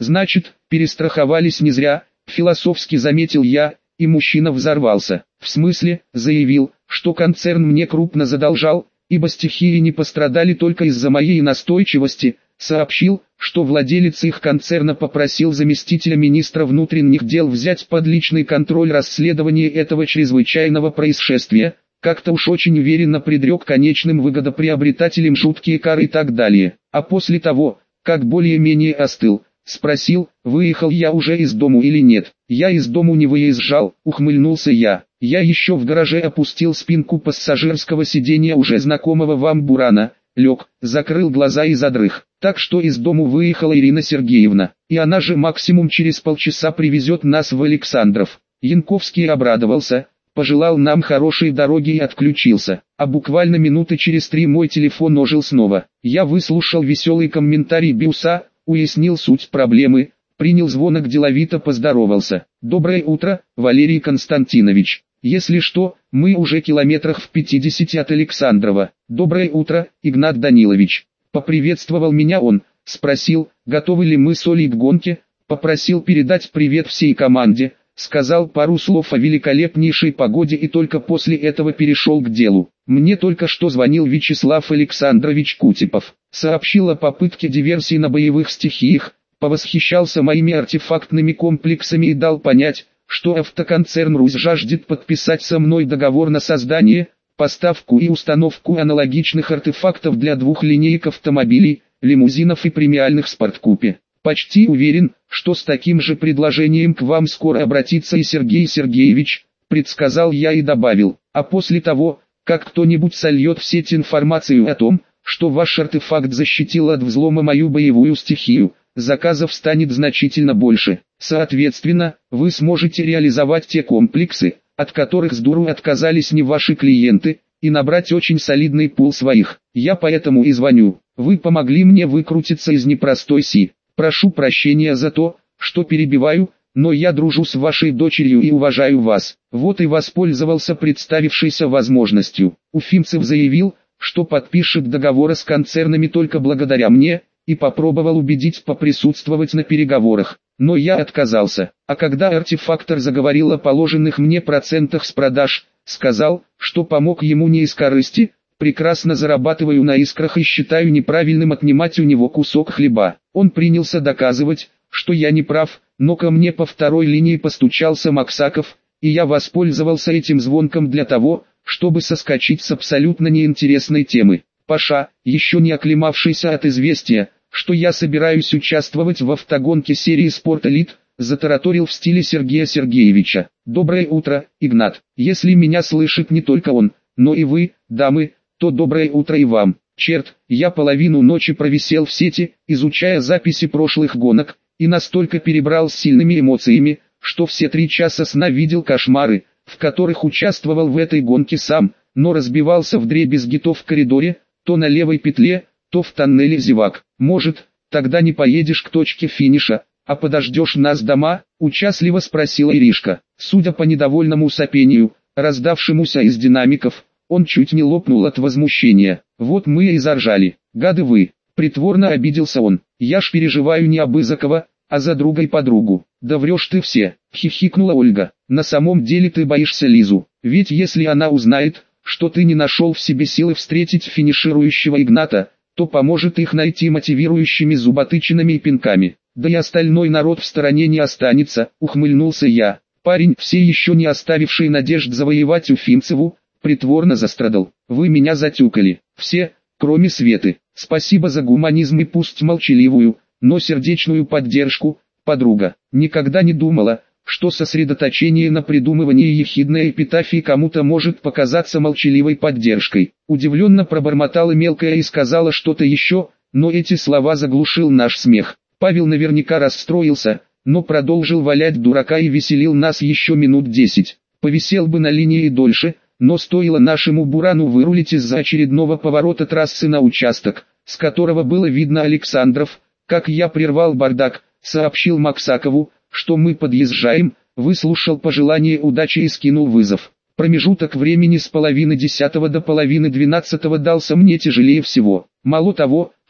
Значит, перестраховались не зря, философски заметил я, и мужчина взорвался. В смысле, заявил, что концерн мне крупно задолжал, ибо стихии не пострадали только из-за моей настойчивости, сообщил, что владелец их концерна попросил заместителя министра внутренних дел взять под личный контроль расследование этого чрезвычайного происшествия, как-то уж очень уверенно предрек конечным выгодоприобретателям жуткие кары и так далее. А после того, как более-менее остыл, спросил, выехал я уже из дому или нет. Я из дому не выезжал, ухмыльнулся я. Я еще в гараже опустил спинку пассажирского сиденья уже знакомого вам бурана, лег, закрыл глаза и задрых. Так что из дому выехала Ирина Сергеевна, и она же максимум через полчаса привезет нас в Александров. Янковский обрадовался, пожелал нам хорошей дороги и отключился. А буквально минуты через 3 мой телефон ожил снова. Я выслушал веселый комментарий Биуса, уяснил суть проблемы, принял звонок, деловито поздоровался. «Доброе утро, Валерий Константинович. Если что, мы уже километрах в 50 от Александрова. Доброе утро, Игнат Данилович». Поприветствовал меня он, спросил, готовы ли мы с Олей к гонке, попросил передать привет всей команде, сказал пару слов о великолепнейшей погоде и только после этого перешел к делу. Мне только что звонил Вячеслав Александрович Кутепов, сообщил о попытке диверсии на боевых стихиях, повосхищался моими артефактными комплексами и дал понять, что автоконцерн «Русь» жаждет подписать со мной договор на создание, поставку и установку аналогичных артефактов для 2 линеек автомобилей, лимузинов и премиальных спорткупе. Почти уверен, что с таким же предложением к вам скоро обратится и Сергей Сергеевич, предсказал я и добавил, а после того, как кто-нибудь сольет в сеть информацию о том, что ваш артефакт защитил от взлома мою боевую стихию, заказов станет значительно больше. Соответственно, вы сможете реализовать те комплексы, от которых с дуру отказались не ваши клиенты, и набрать очень солидный пул своих. Я поэтому и звоню. Вы помогли мне выкрутиться из непростой си. Прошу прощения за то, что перебиваю, но я дружу с вашей дочерью и уважаю вас. Вот и воспользовался представившейся возможностью. Уфимцев заявил, что подпишет договоры с концернами только благодаря мне, и попробовал убедить поприсутствовать на переговорах. Но я отказался, а когда артефактор заговорил о положенных мне процентах с продаж, сказал, что помог ему не из корысти, прекрасно зарабатываю на искрах и считаю неправильным отнимать у него кусок хлеба. Он принялся доказывать, что я не прав, но ко мне по второй линии постучался Максаков, и я воспользовался этим звонком для того, чтобы соскочить с абсолютно неинтересной темы. Паша, еще не оклемавшийся от известия, что я собираюсь участвовать в автогонке серии «Спорт Элит», затараторил в стиле Сергея Сергеевича. «Доброе утро, Игнат. Если меня слышит не только он, но и вы, дамы, то доброе утро и вам. Черт, я половину ночи провисел в сети, изучая записи прошлых гонок, и настолько перебрал с сильными эмоциями, что все 3 часа сна видел кошмары, в которых участвовал в этой гонке сам, но разбивался вдребезги то в коридоре, то на левой петле, то в тоннеле зевак. Может, тогда не поедешь к точке финиша, а подождешь нас дома?» — участливо спросила Иришка. Судя по недовольному сопению, раздавшемуся из динамиков, он чуть не лопнул от возмущения. «Вот мы и заржали. Гады вы!» — притворно обиделся он. «Я ж переживаю не об Изакова, а за друга и подругу». «Да врешь ты все!» — хихикнула Ольга. «На самом деле ты боишься Лизу, ведь если она узнает, что ты не нашел в себе силы встретить финиширующего Игната, то поможет их найти мотивирующими зуботычинами и пинками. Да и остальной народ в стороне не останется», — ухмыльнулся я. Парень, все еще не оставивший надежд завоевать Уфимцеву, притворно застрадал. «Вы меня затюкали. Все, кроме Светы. Спасибо за гуманизм и пусть молчаливую, но сердечную поддержку, подруга. Никогда не думала, что сосредоточение на придумывании ехидной эпитафии кому-то может показаться молчаливой поддержкой». Удивленно пробормотала мелкая и сказала что-то еще, но эти слова заглушил наш смех. Павел наверняка расстроился, но продолжил валять дурака и веселил нас еще минут 10. Повисел бы на линии и дольше, но стоило нашему бурану вырулить из-за очередного поворота трассы на участок, с которого было видно Александров, как я прервал бардак, сообщил Максакову, что мы подъезжаем, выслушал пожелание удачи и скинул вызов. Промежуток времени с 11:30 до 11:30 дался мне тяжелее всего. Мало того,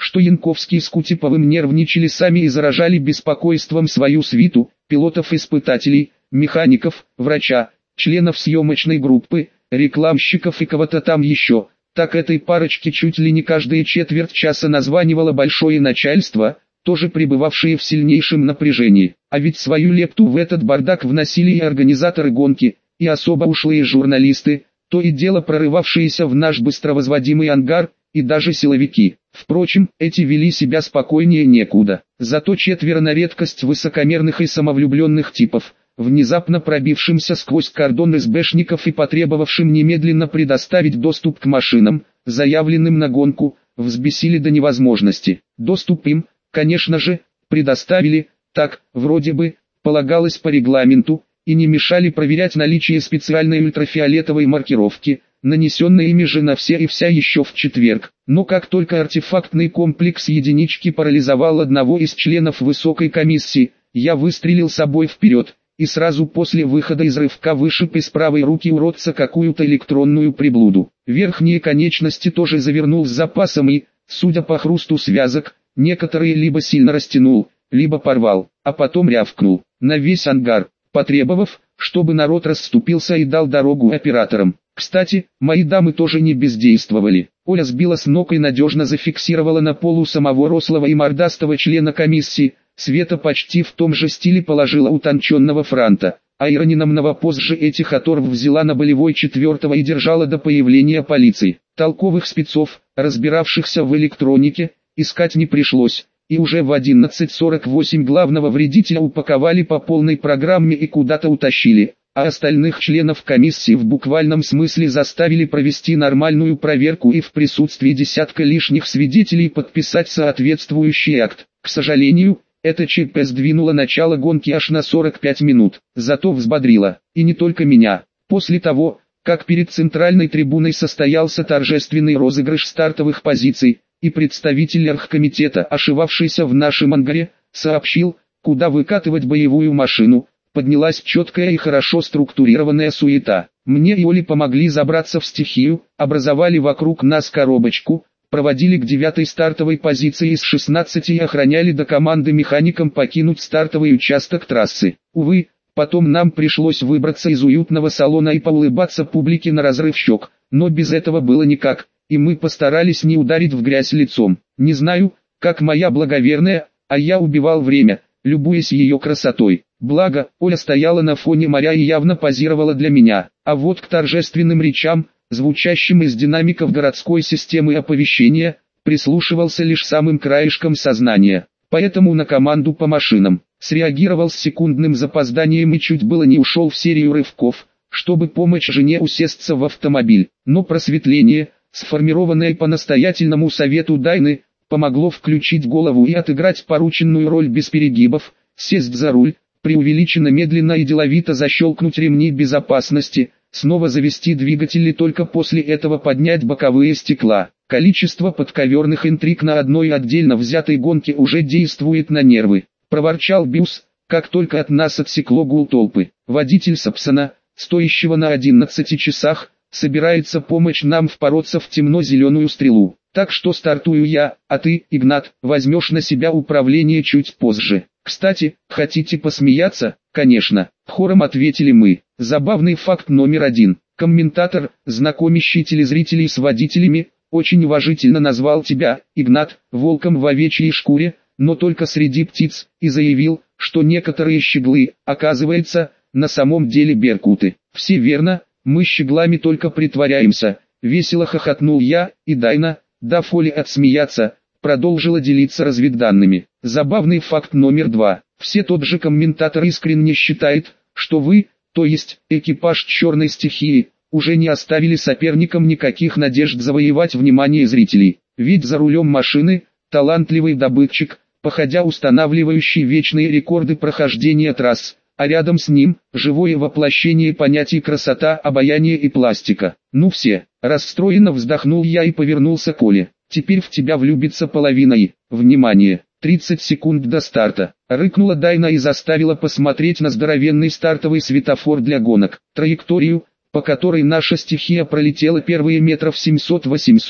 что Янковский с Кутеповым нервничали сами и заражали беспокойством свою свиту, пилотов-испытателей, механиков, врача, членов съемочной группы, рекламщиков и кого-то там еще. Так этой парочке чуть ли не каждые четверть часа названивало большое начальство, тоже пребывавшие в сильнейшем напряжении. А ведь свою лепту в этот бардак вносили и организаторы гонки, и особо ушлые журналисты, то и дело прорывавшиеся в наш быстро возводимый ангар, и даже силовики. Впрочем, эти вели себя спокойнее некуда. Зато четверо на редкость высокомерных и самовлюбленных типов, внезапно пробившимся сквозь кордон СБшников и потребовавшим немедленно предоставить доступ к машинам, заявленным на гонку, взбесили до невозможности. Доступ им, конечно же, предоставили, так, вроде бы, полагалось по регламенту, и не мешали проверять наличие специальной ультрафиолетовой маркировки, нанесенной ими же на все и вся еще в четверг. Но как только артефактный комплекс единички парализовал одного из членов высокой комиссии, я выстрелил собой вперед, и сразу после выхода из рывка вышиб из правой руки уродца какую-то электронную приблуду. Верхние конечности тоже завернул с запасом и, судя по хрусту связок, некоторые либо сильно растянул, либо порвал, а потом рявкнул на весь ангар, потребовав, чтобы народ расступился и дал дорогу операторам. Кстати, мои дамы тоже не бездействовали. Оля сбила с ног и надежно зафиксировала на полу самого рослого и мордастого члена комиссии. Света почти в том же стиле положила утонченного франта, а Ирониномного позже этих оторв взяла на болевой четвертого и держала до появления полиции. Толковых спецов, разбиравшихся в электронике, искать не пришлось, и уже в 11:48 главного вредителя упаковали по полной программе и куда-то утащили, а остальных членов комиссии в буквальном смысле заставили провести нормальную проверку и в присутствии десятка лишних свидетелей подписать соответствующий акт. К сожалению, это ЧП сдвинуло начало гонки аж на 45 минут, зато взбодрило, и не только меня. После того, как перед центральной трибуной состоялся торжественный розыгрыш стартовых позиций, и представитель оргкомитета, ошивавшийся в нашем ангаре, сообщил, куда выкатывать боевую машину, поднялась четкая и хорошо структурированная суета. Мне и Оле помогли забраться в стихию, образовали вокруг нас коробочку, проводили к 9-й стартовой позиции из 16 и охраняли до команды механикам покинуть стартовый участок трассы. Увы, потом нам пришлось выбраться из уютного салона и поулыбаться публике на разрыв щек, но без этого было никак, и мы постарались не ударить в грязь лицом. Не знаю, как моя благоверная, а я убивал время, любуясь ее красотой. Благо, Оля стояла на фоне моря и явно позировала для меня, а вот к торжественным речам, звучащим из динамиков городской системы оповещения, прислушивался лишь самым краешком сознания. Поэтому на команду по машинам среагировал с секундным запозданием и чуть было не ушел в серию рывков, чтобы помочь жене усесться в автомобиль. Но просветление, сформированное по настоятельному совету Дайны, помогло включить голову и отыграть порученную роль без перегибов, сесть за руль, преувеличенно медленно и деловито защелкнуть ремни безопасности, снова завести двигатель и только после этого поднять боковые стекла. Количество подковерных интриг на одной отдельно взятой гонке уже действует на нервы, проворчал Бюс, как только от нас отсекло гул толпы. Водитель Сапсона, стоящего на 11 часах, собирается помочь нам впороться в темно-зеленую стрелу. Так что стартую я, а ты, Игнат, возьмешь на себя управление чуть позже. Кстати, хотите посмеяться? Конечно, хором ответили мы. Забавный факт номер 1. Комментатор, знакомящий телезрителей с водителями, очень уважительно назвал тебя, Игнат, волком в овечьей шкуре, но только среди птиц, и заявил, что некоторые щеглы, оказывается, на самом деле беркуты. Все верно, мы щеглами только притворяемся. Весело хохотнул я, и Дайна, дав Оле отсмеяться, продолжила делиться разведданными. Забавный факт номер 2. Все тот же комментатор искренне считает, что вы, то есть экипаж черной стихии, уже не оставили соперникам никаких надежд завоевать внимание зрителей. Ведь за рулем машины, талантливый добытчик, походя устанавливающий вечные рекорды прохождения трасс, а рядом с ним, живое воплощение понятий красота, обаяние и пластика. Ну все, расстроенно вздохнул я и повернулся к Оле. Теперь в тебя влюбится половина и, внимание, 30 секунд до старта. Рыкнула Дайна и заставила посмотреть на здоровенный стартовый светофор для гонок. Траекторию, по которой наша стихия пролетела первые метров 700-800,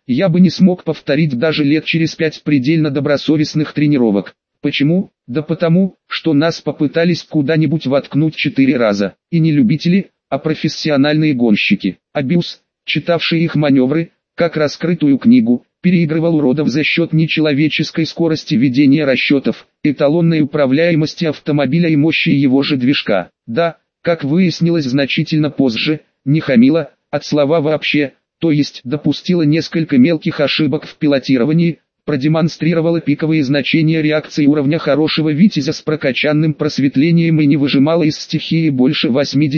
я бы не смог повторить даже лет через 5 предельно добросовестных тренировок. Почему? Да потому, что нас попытались куда-нибудь воткнуть 4 раза. И не любители, а профессиональные гонщики. А Бюс, читавший их маневры, как раскрытую книгу, переигрывал уродов за счет нечеловеческой скорости ведения расчетов, эталонной управляемости автомобиля и мощи его же движка. Да, как выяснилось значительно позже, не хамила, от слова вообще, то есть допустила несколько мелких ошибок в пилотировании, продемонстрировала пиковые значения реакции уровня хорошего витязя с прокачанным просветлением и не выжимала из стихии больше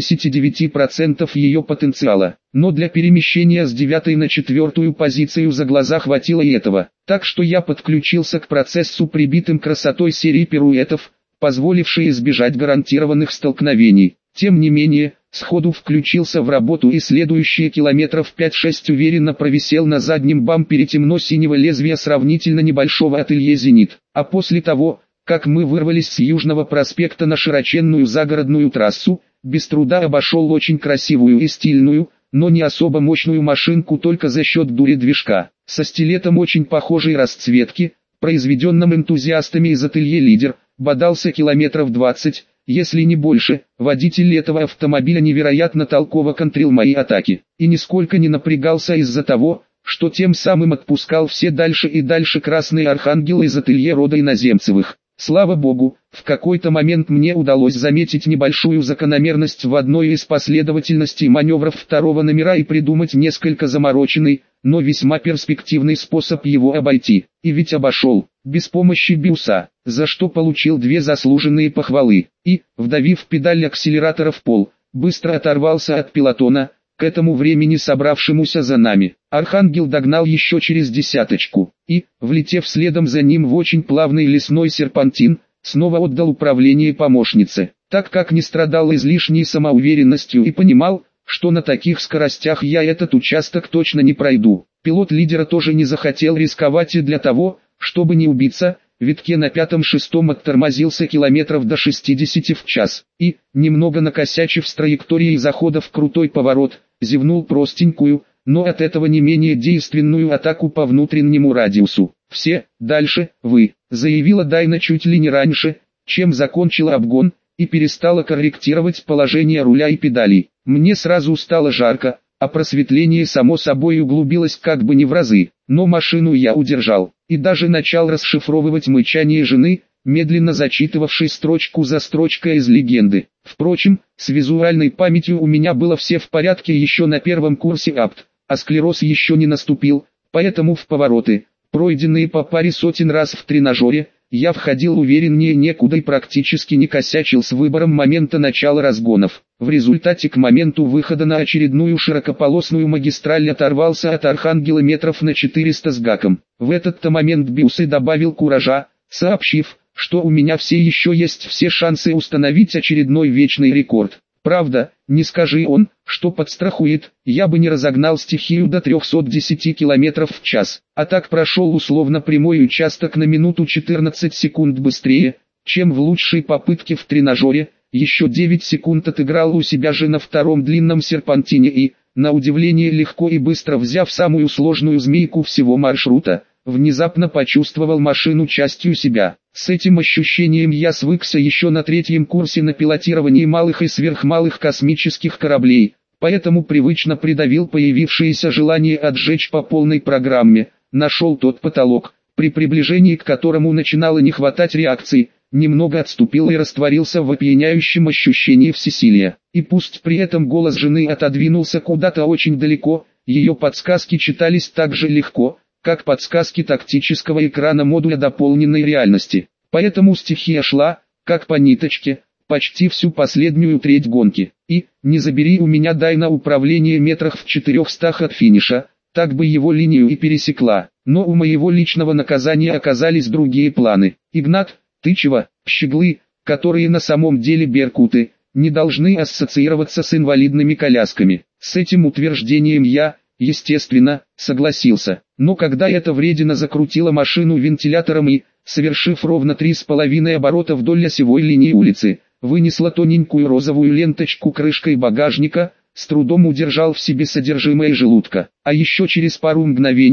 89% ее потенциала. Но для перемещения с 9 на 4 позицию за глаза хватило и этого. Так что я подключился к процессу прибитым красотой серии пируэтов, позволившей избежать гарантированных столкновений. Тем не менее, сходу включился в работу и следующие километров 5-6 уверенно провисел на заднем бампере темно-синего лезвия сравнительно небольшого ателье «Зенит». А после того, как мы вырвались с Южного проспекта на широченную загородную трассу, без труда обошел очень красивую и стильную, но не особо мощную машинку только за счет дури движка. Со стилетом очень похожей расцветки, произведенным энтузиастами из ателье «Лидер», бодался километров 20, если не больше. Водитель этого автомобиля невероятно толково контрил мои атаки, и нисколько не напрягался из-за того, что тем самым отпускал все дальше и дальше красные архангелы из ателье рода Иноземцевых. Слава богу, в какой-то момент мне удалось заметить небольшую закономерность в одной из последовательностей маневров второго номера и придумать несколько замороченный, но весьма перспективный способ его обойти. И ведь обошел, без помощи Бюса, за что получил 2 заслуженные похвалы. И, вдавив педаль акселератора в пол, быстро оторвался от пелотона, к этому времени собравшемуся за нами. Архангел догнал еще через десяточку, и, влетев следом за ним в очень плавный лесной серпантин, снова отдал управление помощнице, так как не страдал излишней самоуверенностью и понимал, что на таких скоростях я этот участок точно не пройду. Пилот лидера тоже не захотел рисковать и для того, чтобы не убиться, в витке на 5-6 оттормозился километров до 60 в час, и, немного накосячив с траекторией захода в крутой поворот, зевнул простенькую, но от этого не менее действенную атаку по внутреннему радиусу. «Все, дальше, вы», — заявила Дайна чуть ли не раньше, чем закончила обгон, и перестала корректировать положение руля и педалей. Мне сразу стало жарко, а просветление само собой углубилось как бы не в разы, но машину я удержал, и даже начал расшифровывать мычание жены, медленно зачитывавшей строчку за строчкой из легенды. Впрочем, с визуальной памятью у меня было все в порядке еще на первом курсе АПТ, а склероз еще не наступил, поэтому в повороты, пройденные по паре сотен раз в тренажере, я входил увереннее некуда и практически не косячил с выбором момента начала разгонов. В результате к моменту выхода на очередную широкополосную магистраль оторвался от Архангела метров на 400 с гаком. В этот-то момент Бюс и добавил куража, сообщив, что у меня все еще есть все шансы установить очередной вечный рекорд. Правда, не скажи он, что подстрахует, я бы не разогнал стихию до 310 км в час, а так прошел условно прямой участок на минуту 14 секунд быстрее, чем в лучшей попытке в тренажере, еще 9 секунд отыграл у себя же на втором длинном серпантине и, на удивление легко и быстро взяв самую сложную змейку всего маршрута, внезапно почувствовал машину частью себя. С этим ощущением я свыкся еще на 3-м курсе на пилотировании малых и сверхмалых космических кораблей, поэтому привычно придавил появившееся желание отжечь по полной программе, нашел тот потолок, при приближении к которому начинало не хватать реакции, немного отступил и растворился в опьяняющем ощущении всесилия. И пусть при этом голос жены отодвинулся куда-то очень далеко, ее подсказки читались так же легко, как подсказки тактического экрана модуля дополненной реальности. Поэтому стихия шла, как по ниточке, почти всю последнюю треть гонки. И, не забери у меня Дайна управление метрах в 400 от финиша, так бы его линию и пересекла. Но у моего личного наказания оказались другие планы. Игнат, ты чего? Щеглы, которые на самом деле беркуты, не должны ассоциироваться с инвалидными колясками. С этим утверждением я, естественно, согласился. Но когда эта вредина закрутила машину вентилятором и, совершив ровно 3,5 оборота вдоль осевой линии улицы, вынесла тоненькую розовую ленточку крышкой багажника, с трудом удержал в себе содержимое желудка. А еще через пару мгновений,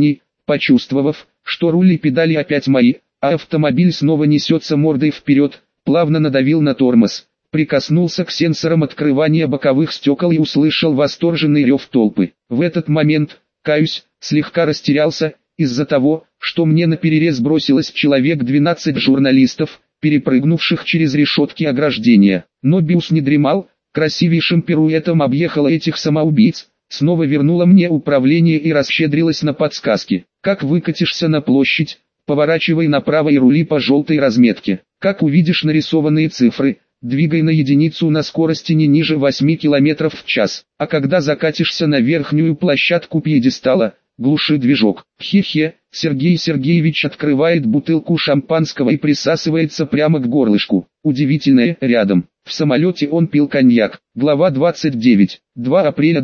Почувствовав, что руль и педали опять мои, а автомобиль снова несется мордой вперед, плавно надавил на тормоз, прикоснулся к сенсорам открывания боковых стекол и услышал восторженный рев толпы. В этот момент, каюсь, слегка растерялся, из-за того, что мне наперерез бросилось человек 12 журналистов, перепрыгнувших через решетки ограждения. Но Бюс не дремал, красивейшим пируэтом объехала этих самоубийц, снова вернула мне управление и расщедрилась на подсказки. Как выкатишься на площадь, поворачивай направо и рули по желтой разметке. Как увидишь нарисованные цифры, двигай на единицу на скорости не ниже 8 км в час. А когда закатишься на верхнюю площадку пьедестала, глуши движок. Хе-хе, Сергей Сергеевич открывает бутылку шампанского и присасывается прямо к горлышку. Удивительное, рядом. В самолете он пил коньяк. Глава 29. 2 апреля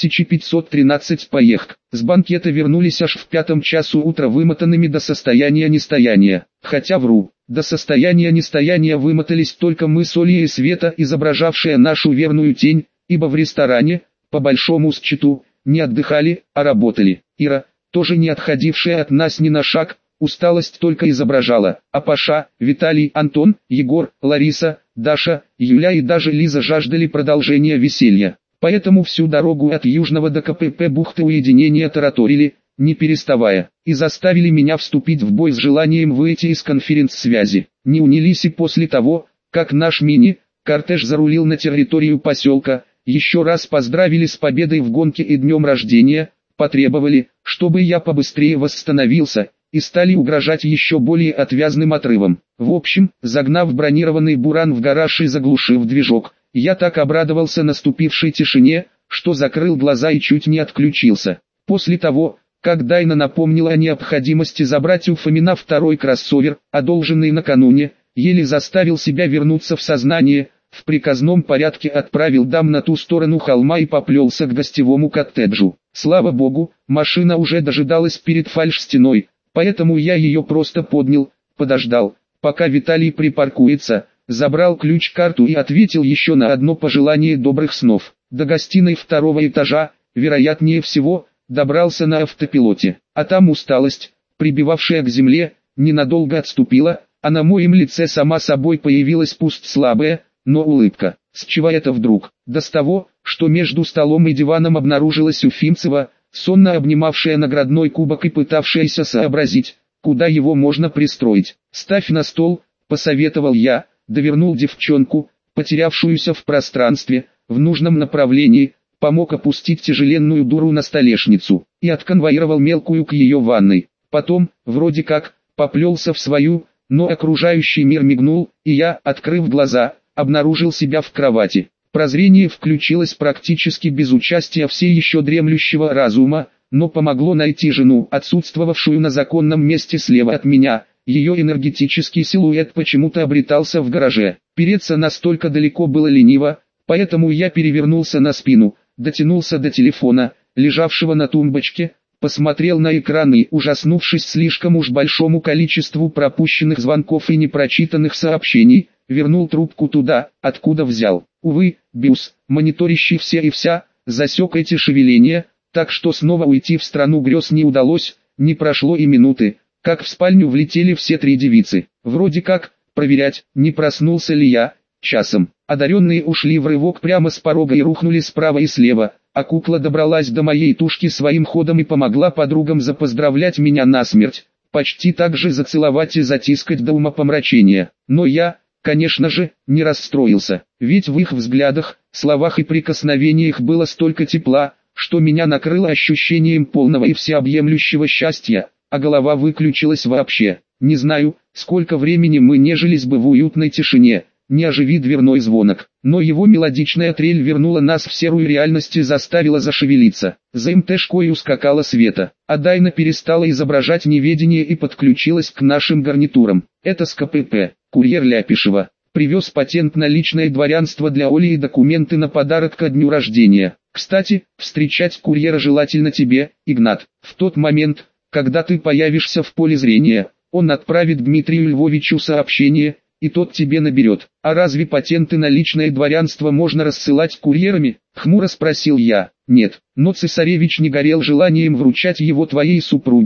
2513 поездка. С банкета вернулись аж в 5 часу утра вымотанными до состояния нестояния. Хотя вру, до состояния нестояния вымотались только мы с Олей и Света, изображавшая нашу верную тень, ибо в ресторане, по большому счету, не отдыхали, а работали. Ира, тоже не отходившая от нас ни на шаг, усталость только изображала, а Паша, Виталий, Антон, Егор, Лариса, Даша, Юля и даже Лиза жаждали продолжения веселья. Поэтому всю дорогу от Южного до КПП бухты уединения тараторили, не переставая, и заставили меня вступить в бой с желанием выйти из конференц-связи. Не унились и после того, как наш мини-кортеж зарулил на территорию поселка, еще раз поздравили с победой в гонке и днем рождения, потребовали, чтобы я побыстрее восстановился, и стали угрожать еще более отвязным отрывом. В общем, загнав бронированный буран в гараж и заглушив движок, я так обрадовался наступившей тишине, что закрыл глаза и чуть не отключился. После того, как Дайна напомнила о необходимости забрать у Фомина второй кроссовер, одолженный накануне, еле заставил себя вернуться в сознание, в приказном порядке отправил дам на ту сторону холма и поплелся к гостевому коттеджу. Слава богу, машина уже дожидалась перед фальш-стеной, поэтому я ее просто поднял, подождал, пока Виталий припаркуется, забрал ключ-карту и ответил еще на одно пожелание добрых снов. До гостиной второго этажа, вероятнее всего, добрался на автопилоте, а там усталость, прибивавшая к земле, ненадолго отступила, а на моем лице сама собой появилась пусть слабая, но улыбка. С чего это вдруг? Да с того, что между столом и диваном обнаружилась Уфимцева, сонно обнимавшая наградной кубок и пытавшаяся сообразить, куда его можно пристроить. «Ставь на стол», — посоветовал я, довернул девчонку, потерявшуюся в пространстве, в нужном направлении, помог опустить тяжеленную дуру на столешницу и отконвоировал мелкую к ее ванной. Потом, вроде как, поплелся в свою, но окружающий мир мигнул, и я, открыв глаза, обнаружил себя в кровати. Прозрение включилось практически без участия все еще дремлющего разума, но помогло найти жену, отсутствовавшую на законном месте слева от меня. Ее энергетический силуэт почему-то обретался в гараже. Переться настолько далеко было лениво, поэтому я перевернулся на спину, дотянулся до телефона, лежавшего на тумбочке, посмотрел на экран и, ужаснувшись слишком уж большому количеству пропущенных звонков и непрочитанных сообщений, вернул трубку туда, откуда взял. Увы, Бюс, мониторящий все и вся, засек эти шевеления, так что снова уйти в страну грез не удалось, не прошло и минуты, как в спальню влетели все три девицы. Вроде как, проверять, не проснулся ли я, часом. Одаренные ушли в рывок прямо с порога и рухнули справа и слева, а кукла добралась до моей тушки своим ходом и помогла подругам запоздравлять меня насмерть, почти так же зацеловать и затискать до умопомрачения. Но я, конечно же, не расстроился, ведь в их взглядах, словах и прикосновениях было столько тепла, что меня накрыло ощущением полного и всеобъемлющего счастья, а голова выключилась вообще. Не знаю, сколько времени мы нежились бы в уютной тишине, не оживи дверной звонок, но его мелодичная трель вернула нас в серую реальность и заставила зашевелиться. За МТшкой ускакала Света, а Дайна перестала изображать неведение и подключилась к нашим гарнитурам. Это с КПП, курьер Ляпишева. Привез патент на личное дворянство для Оли и документы на подарок ко дню рождения. Кстати, встречать курьера желательно тебе, Игнат. В тот момент, когда ты появишься в поле зрения, он отправит Дмитрию Львовичу сообщение, и тот тебе наберет. А разве патенты на личное дворянство можно рассылать курьерами? Хмуро спросил я. Нет, но цесаревич не горел желанием вручать его твоей супруге,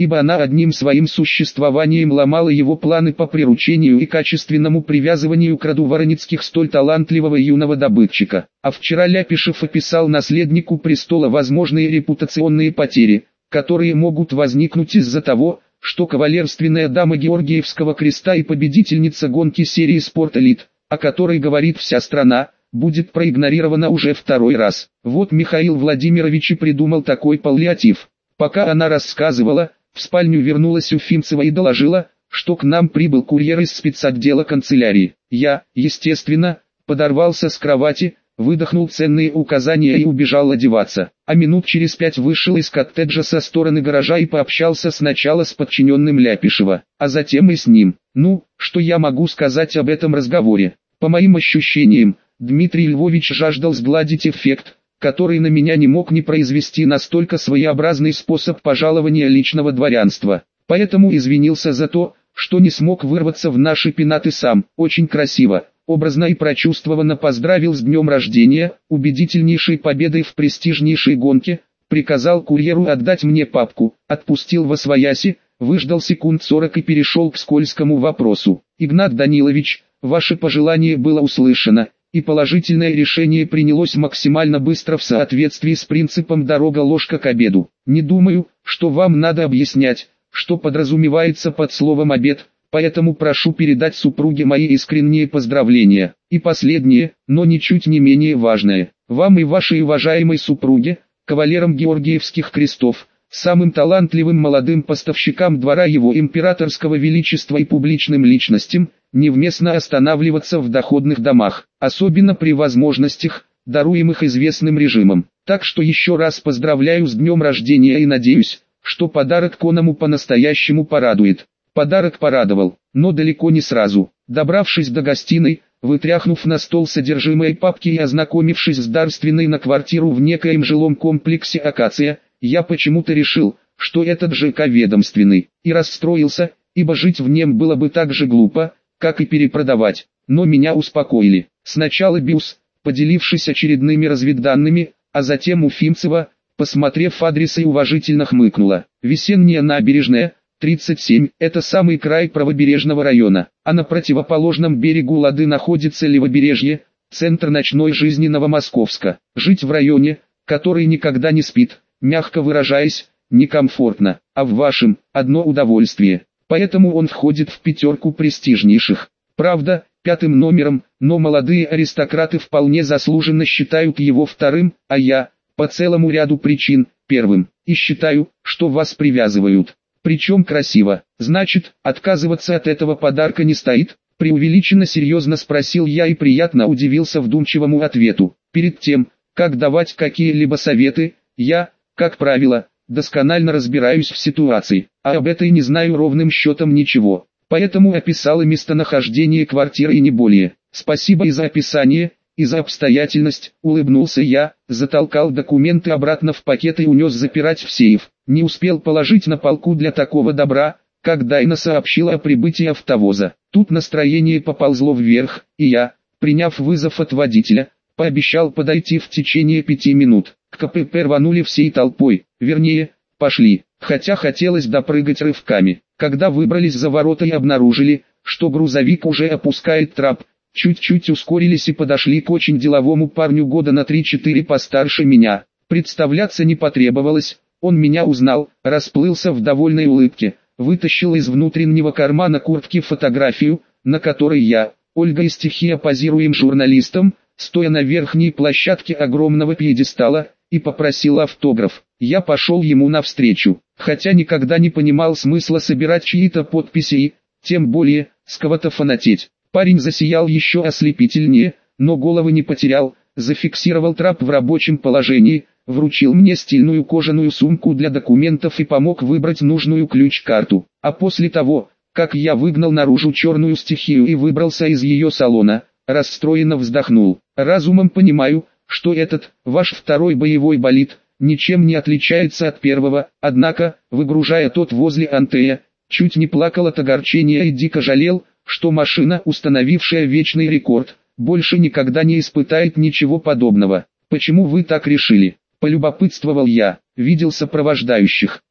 ибо она одним своим существованием ломала его планы по приручению и качественному привязыванию к роду Вороницких столь талантливого юного добытчика. А вчера Ляпишев описал наследнику престола возможные репутационные потери, которые могут возникнуть из-за того, что кавалерственная дама Георгиевского креста и победительница гонки серии «Спорт Элит», о которой говорит вся страна, будет проигнорирована уже второй раз. Вот Михаил Владимирович и придумал такой паллиатив. Пока она рассказывала, в спальню вернулась Уфимцева и доложила, что к нам прибыл курьер из спецотдела канцелярии. Я, естественно, подорвался с кровати, выдохнул ценные указания и убежал одеваться. А минут через 5 вышел из коттеджа со стороны гаража и пообщался сначала с подчиненным Ляпишева, а затем и с ним. Ну, что я могу сказать об этом разговоре? По моим ощущениям, Дмитрий Львович жаждал сгладить эффект, который на меня не мог не произвести настолько своеобразный способ пожалования личного дворянства. Поэтому извинился за то, что не смог вырваться в наши пенаты сам. Очень красиво, образно и прочувствованно поздравил с днем рождения, убедительнейшей победой в престижнейшей гонке, приказал курьеру отдать мне папку, отпустил восвояси, выждал секунд 40 и перешел к скользкому вопросу. Игнат Данилович, ваше пожелание было услышано, и положительное решение принялось максимально быстро в соответствии с принципом «дорога-ложка к обеду». Не думаю, что вам надо объяснять, что подразумевается под словом «обед», поэтому прошу передать супруге мои искренние поздравления. И последнее, но ничуть не менее важное. Вам и вашей уважаемой супруге, кавалерам Георгиевских крестов, самым талантливым молодым поставщикам двора его императорского величества и публичным личностям, невместно останавливаться в доходных домах, особенно при возможностях, даруемых известным режимом. Так что еще раз поздравляю с днем рождения и надеюсь, что подарок Коному по-настоящему порадует. Подарок порадовал, но далеко не сразу. Добравшись до гостиной, вытряхнув на стол содержимое папки и ознакомившись с дарственной на квартиру в некоем жилом комплексе «Акация», я почему-то решил, что этот ЖК ведомственный, и расстроился, ибо жить в нем было бы так же глупо, как и перепродавать. Но меня успокоили. Сначала Бюс, поделившись очередными разведданными, а затем Уфимцева, посмотрев адрес и уважительно хмыкнула. Весенняя набережная, 37, это самый край правобережного района, а на противоположном берегу Лады находится Левобережье, центр ночной жизни Новомосковска. Жить в районе, который никогда не спит, мягко выражаясь, некомфортно, а в вашем – одно удовольствие. Поэтому он входит в пятерку престижнейших. Правда, 5-м номером, но молодые аристократы вполне заслуженно считают его 2-м, а я, по целому ряду причин, 1-м. И считаю, что вас привязывают. Причем красиво. Значит, отказываться от этого подарка не стоит? Преувеличенно серьезно спросил я и приятно удивился вдумчивому ответу. Перед тем, как давать какие-либо советы, я, как правило, досконально разбираюсь в ситуации, а об этой не знаю ровным счетом ничего. Поэтому описал и местонахождение квартиры и не более. Спасибо и за описание, и за обстоятельность, улыбнулся я, затолкал документы обратно в пакет и унес запирать в сейф. Не успел положить на полку для такого добра, как Дайна сообщила о прибытии автовоза. Тут настроение поползло вверх, и я, приняв вызов от водителя, пообещал подойти в течение 5 минут. К КПП рванули всей толпой, вернее, пошли, хотя хотелось допрыгать рывками. Когда выбрались за ворота и обнаружили, что грузовик уже опускает трап, чуть-чуть ускорились и подошли к очень деловому парню года на 3-4 постарше меня. Представляться не потребовалось, он меня узнал, расплылся в довольной улыбке, вытащил из внутреннего кармана куртки фотографию, на которой я, Ольга и Стихия позируем журналистам, стоя на верхней площадке огромного пьедестала, и попросил автограф. Я пошел ему навстречу, хотя никогда не понимал смысла собирать чьи-то подписи и, тем более, с кого-то фанатеть. Парень засиял еще ослепительнее, но головы не потерял, зафиксировал трап в рабочем положении, вручил мне стильную кожаную сумку для документов и помог выбрать нужную ключ-карту. А после того, как я выгнал наружу черную стихию и выбрался из ее салона, расстроенно вздохнул. Разумом понимаю, что этот, ваш 2-й боевой болид, ничем не отличается от первого, однако, выгружая тот возле Антея, чуть не плакал от огорчения и дико жалел, что машина, установившая вечный рекорд, больше никогда не испытает ничего подобного. Почему вы так решили? Полюбопытствовал я, видел сопровождающих.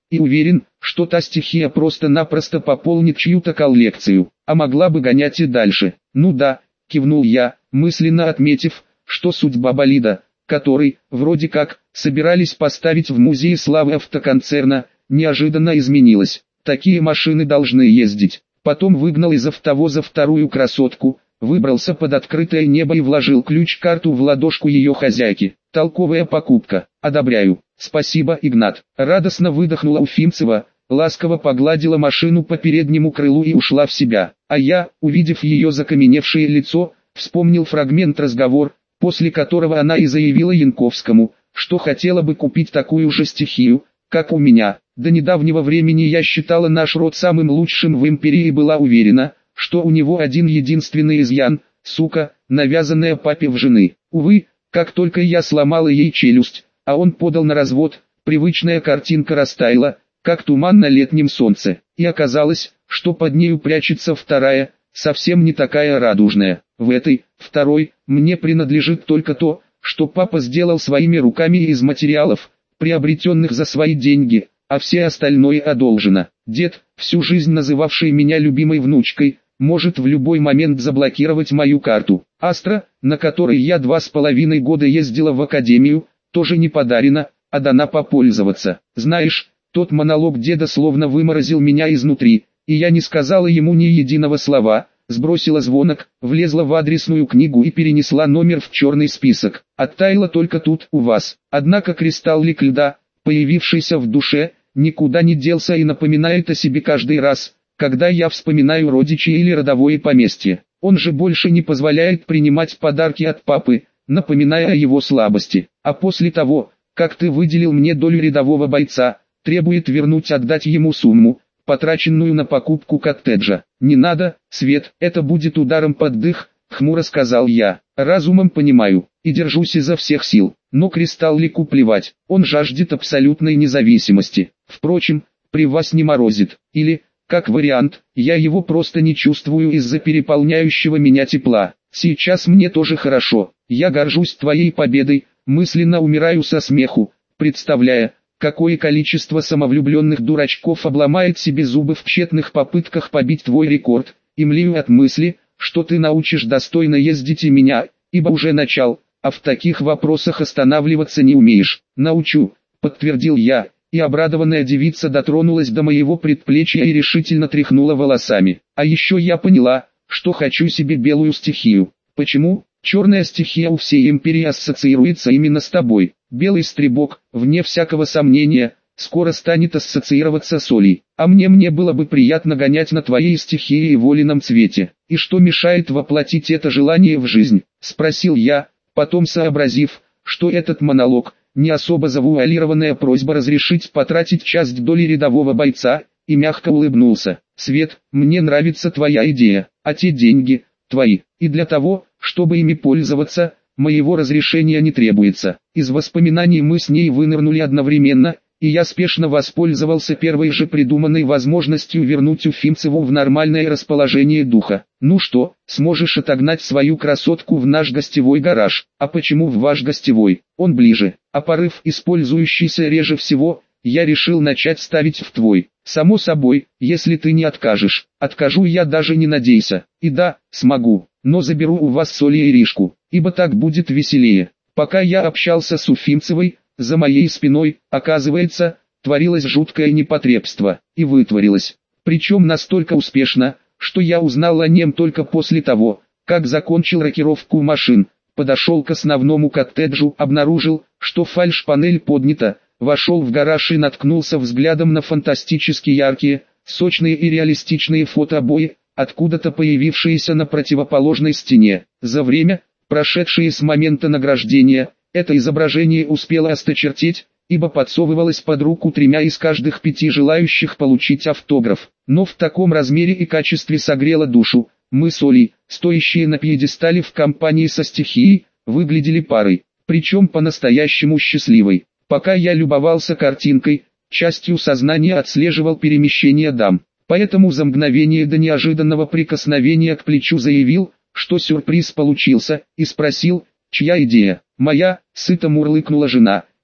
и уверен, что та стихия просто-напросто пополнит чью-то коллекцию, а могла бы гонять и дальше. Ну да, кивнул я, мысленно отметив, что судьба болида, который, вроде как, собирались поставить в музее славы автоконцерна, неожиданно изменилась. Такие машины должны ездить. Потом выгнал из автовоза вторую красотку, выбрался под открытое небо и вложил ключ-карту в ладошку ее хозяйки. Толковая покупка. Одобряю. Спасибо, Игнат. Радостно выдохнула Уфимцева, ласково погладила машину по переднему крылу и ушла в себя. А я, увидев ее закаменевшее лицо, вспомнил фрагмент разговора, после которого она и заявила Янковскому, что хотела бы купить такую же стихию, как у меня. До недавнего времени я считала наш род самым лучшим в империи и была уверена, что у него один единственный изъян, сука, навязанная папе в жены. Увы, как только я сломала ей челюсть, а он подал на развод, привычная картинка растаяла, как туман на летнем солнце, и оказалось, что под нею прячется вторая, совсем не такая радужная. В этой, второй, мне принадлежит только то, что папа сделал своими руками из материалов, приобретенных за свои деньги, а все остальное одолжено. Дед, всю жизнь называвший меня любимой внучкой, может в любой момент заблокировать мою карту. Астра, на которой я 2,5 года ездила в академию, тоже не подарена, а дана попользоваться. Знаешь, тот монолог деда словно выморозил меня изнутри, и я не сказала ему ни единого слова, сбросила звонок, влезла в адресную книгу и перенесла номер в черный список. Оттаяла только тут, у вас. Однако кристаллик льда, появившийся в душе, никуда не делся и напоминает о себе каждый раз, когда я вспоминаю родичей или родовое поместье. Он же больше не позволяет принимать подарки от папы, напоминая о его слабости. А после того, как ты выделил мне долю рядового бойца, требует вернуть отдать ему сумму, потраченную на покупку коттеджа. Не надо, Свет, это будет ударом под дых, хмуро сказал я. Разумом понимаю, и держусь изо всех сил, но кристаллику плевать, он жаждет абсолютной независимости. Впрочем, при вас не морозит, или, как вариант, я его просто не чувствую из-за переполняющего меня тепла. Сейчас мне тоже хорошо, я горжусь твоей победой, мысленно умираю со смеху, представляя, какое количество самовлюбленных дурачков обломает себе зубы в тщетных попытках побить твой рекорд, и млею от мысли, что ты научишь достойно ездить и меня, ибо уже начал, а в таких вопросах останавливаться не умеешь. Научу, подтвердил я, и обрадованная девица дотронулась до моего предплечья и решительно тряхнула волосами. А еще я поняла, что хочу себе белую стихию. Почему? Черная стихия у всей империи ассоциируется именно с тобой. Белый стребок, вне всякого сомнения, скоро станет ассоциироваться с Олей. А мне было бы приятно гонять на твоей стихии и волином цвете. И что мешает воплотить это желание в жизнь? Спросил я, потом сообразив, что этот монолог, не особо завуалированная просьба разрешить потратить часть доли рядового бойца, и мягко улыбнулся. Свет, мне нравится твоя идея, а те деньги, твои, и для того, чтобы ими пользоваться, моего разрешения не требуется. Из воспоминаний мы с ней вынырнули одновременно, и я спешно воспользовался первой же придуманной возможностью вернуть Уфимцеву в нормальное расположение духа. Ну что, сможешь отогнать свою красотку в наш гостевой гараж? А почему в ваш гостевой? Он ближе. А порыв, использующийся реже всего, я решил начать ставить в твой. Само собой, если ты не откажешь. Откажу я, даже не надейся. И да, смогу, но заберу у вас Соли и Иришку, ибо так будет веселее. Пока я общался с Уфимцевой, за моей спиной, оказывается, творилось жуткое непотребство, и вытворилось. Причем настолько успешно, что я узнал о нем только после того, как закончил рокировку машин, подошел к основному коттеджу, обнаружил, что фальш-панель поднята, вошел в гараж и наткнулся взглядом на фантастически яркие, сочные и реалистичные фотообои, откуда-то появившиеся на противоположной стене. За время, прошедшее с момента награждения, это изображение успело осточертеть, ибо подсовывалось под руку 3 из каждых 5 желающих получить автограф. Но в таком размере и качестве согрело душу. Мы с Олей, стоящие на пьедестале в компании со стихией, выглядели парой, причем по-настоящему счастливой. Пока я любовался картинкой, частью сознания отслеживал перемещение дам. Поэтому за мгновение до неожиданного прикосновения к плечу заявил, что сюрприз получился, и спросил, чья идея. Моя, сыто мурлыкнула жена,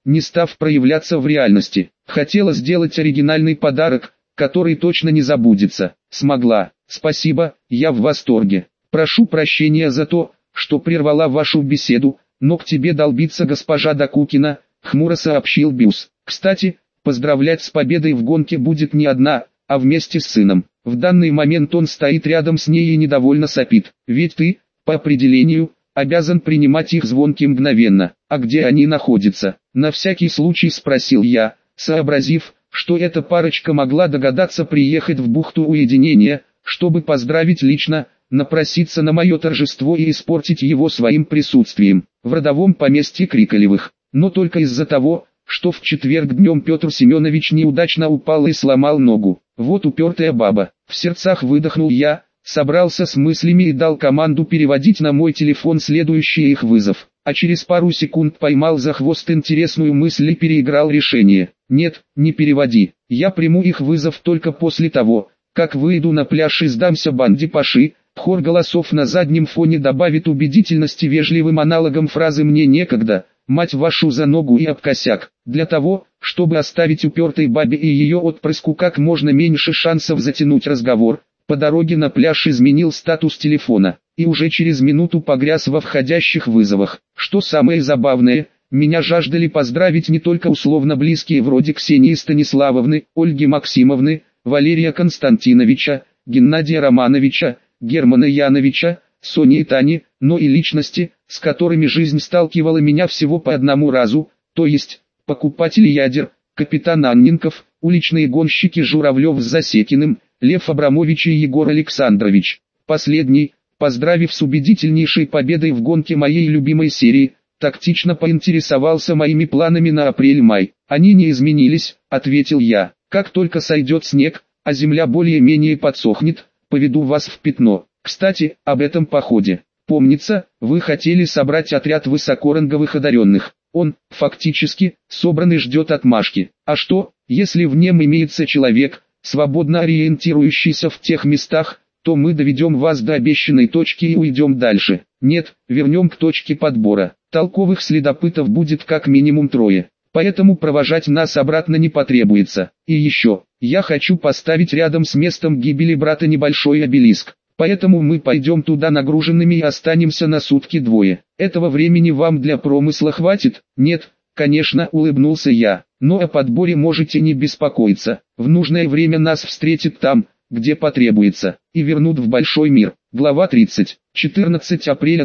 не став проявляться в реальности. Хотела сделать оригинальный подарок, который точно не забудется. Смогла. Спасибо, я в восторге. Прошу прощения за то, что прервала вашу беседу, но к тебе долбится госпожа Докукина, хмуро сообщил Бюс. Кстати, поздравлять с победой в гонке будет не одна, а вместе с сыном. В данный момент он стоит рядом с ней и недовольно сопит. Ведь ты, по определению, обязан принимать их звонки мгновенно. А где они находятся? На всякий случай спросил я, сообразив, что эта парочка могла догадаться приехать в бухту уединения, чтобы поздравить лично, напроситься на мое торжество и испортить его своим присутствием. В родовом поместье Криколевых. Но только из-за того, что в четверг днем Петр Семенович неудачно упал и сломал ногу. Вот упертая баба. В сердцах выдохнул я, собрался с мыслями и дал команду переводить на мой телефон следующий их вызов. А через пару секунд поймал за хвост интересную мысль и переиграл решение. Нет, не переводи. Я приму их вызов только после того, как выйду на пляж и сдамся банде Паши. Хор голосов на заднем фоне добавит убедительности вежливым аналогом фразы «мне некогда», «мать вашу за ногу и об косяк». Для того, чтобы оставить упертой бабе и ее отпрыску как можно меньше шансов затянуть разговор, по дороге на пляж изменил статус телефона, и уже через минуту погряз во входящих вызовах. Что самое забавное, меня жаждали поздравить не только условно близкие вроде Ксении Станиславовны, Ольги Максимовны, Валерия Константиновича, Геннадия Романовича, Германа Яновича, Сони и Тани, но и личности, с которыми жизнь сталкивала меня всего по одному разу, то есть, покупатели ядер, капитан Анненков, уличные гонщики Журавлев с Засекиным, Лев Абрамович и Егор Александрович. Последний, поздравив с убедительнейшей победой в гонке моей любимой серии, тактично поинтересовался моими планами на апрель-май. «Они не изменились», — ответил я. «Как только сойдет снег, а земля более-менее подсохнет, поведу вас в Пятно. Кстати, об этом походе. Помнится, вы хотели собрать отряд высокоранговых одаренных. Он, фактически, собран и ждет отмашки. А что, если в нем имеется человек, свободно ориентирующийся в тех местах, то мы доведем вас до обещанной точки и уйдем дальше. Нет, вернем к точке подбора. Толковых следопытов будет как минимум 3. Поэтому провожать нас обратно не потребуется. И еще, я хочу поставить рядом с местом гибели брата небольшой обелиск. Поэтому мы пойдем туда нагруженными и останемся на сутки 2. Этого времени вам для промысла хватит? Нет, конечно, улыбнулся я. Но о подборе можете не беспокоиться. В нужное время нас встретят там, где потребуется, и вернут в большой мир. Глава 30. 14 апреля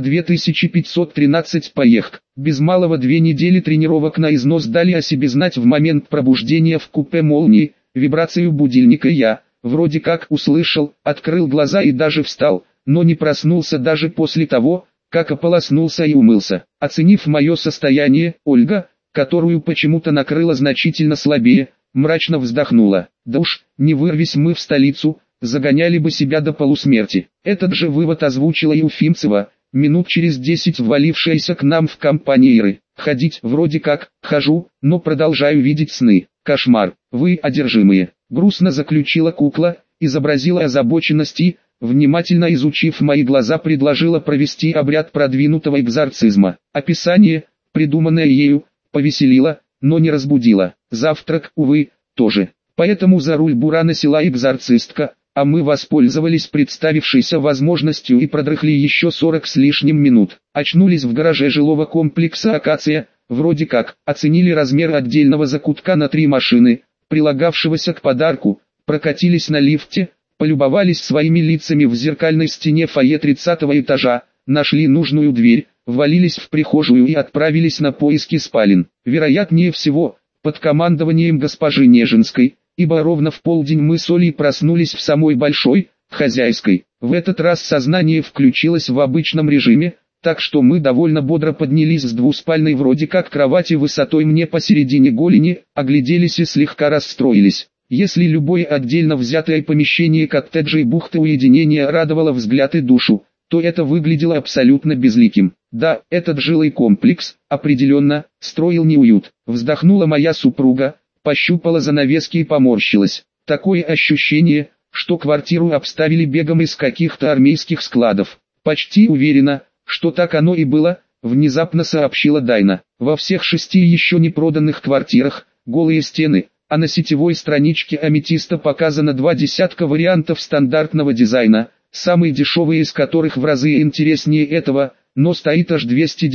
2513. Поехк. Без малого 2 недели тренировок на износ дали о себе знать в момент пробуждения в купе «Молнии». Вибрацию будильника я, вроде как, услышал, открыл глаза и даже встал, но не проснулся даже после того, как ополоснулся и умылся. Оценив мое состояние, Ольга, которую почему-то накрыло значительно слабее, мрачно вздохнула. Да уж, не вырвись мы в столицу, загоняли бы себя до полусмерти. Этот же вывод озвучила Юфимцева, минут через 10 ввалившаяся к нам в компании Иры. Ходить вроде как, хожу, но продолжаю видеть сны. Кошмар, вы одержимые. Грустно заключила кукла, изобразила озабоченность и, внимательно изучив мои глаза, предложила провести обряд продвинутого экзорцизма. Описание, придуманное ею, повеселило, но не разбудило. Завтрак, увы, тоже. Поэтому за руль Бурана села экзорцистка, а мы воспользовались представившейся возможностью и продрыхли еще 40 с лишним минут. Очнулись в гараже жилого комплекса «Акация», вроде как, оценили размер отдельного закутка на 3 машины, прилагавшегося к подарку, прокатились на лифте, полюбовались своими лицами в зеркальной стене фойе 30-го этажа, нашли нужную дверь, ввалились в прихожую и отправились на поиски спален. Вероятнее всего, под командованием госпожи Нежинской, ибо ровно в полдень мы с Олей проснулись в самой большой, хозяйской. В этот раз сознание включилось в обычном режиме, так что мы довольно бодро поднялись с двуспальной вроде как кровати высотой мне посередине голени, огляделись и слегка расстроились. Если любое отдельно взятое помещение коттеджа и бухты уединения радовало взгляд и душу, то это выглядело абсолютно безликим. Да, этот жилой комплекс, определенно, строил неуют. Вздохнула моя супруга, пощупала занавески и поморщилась. Такое ощущение, что квартиру обставили бегом из каких-то армейских складов. Почти уверена, что так оно и было, внезапно сообщила Дайна. Во всех 6 еще не проданных квартирах, голые стены, а на сетевой страничке Аметиста показано 20 вариантов стандартного дизайна, самые дешевые из которых в разы интереснее этого, но стоит аж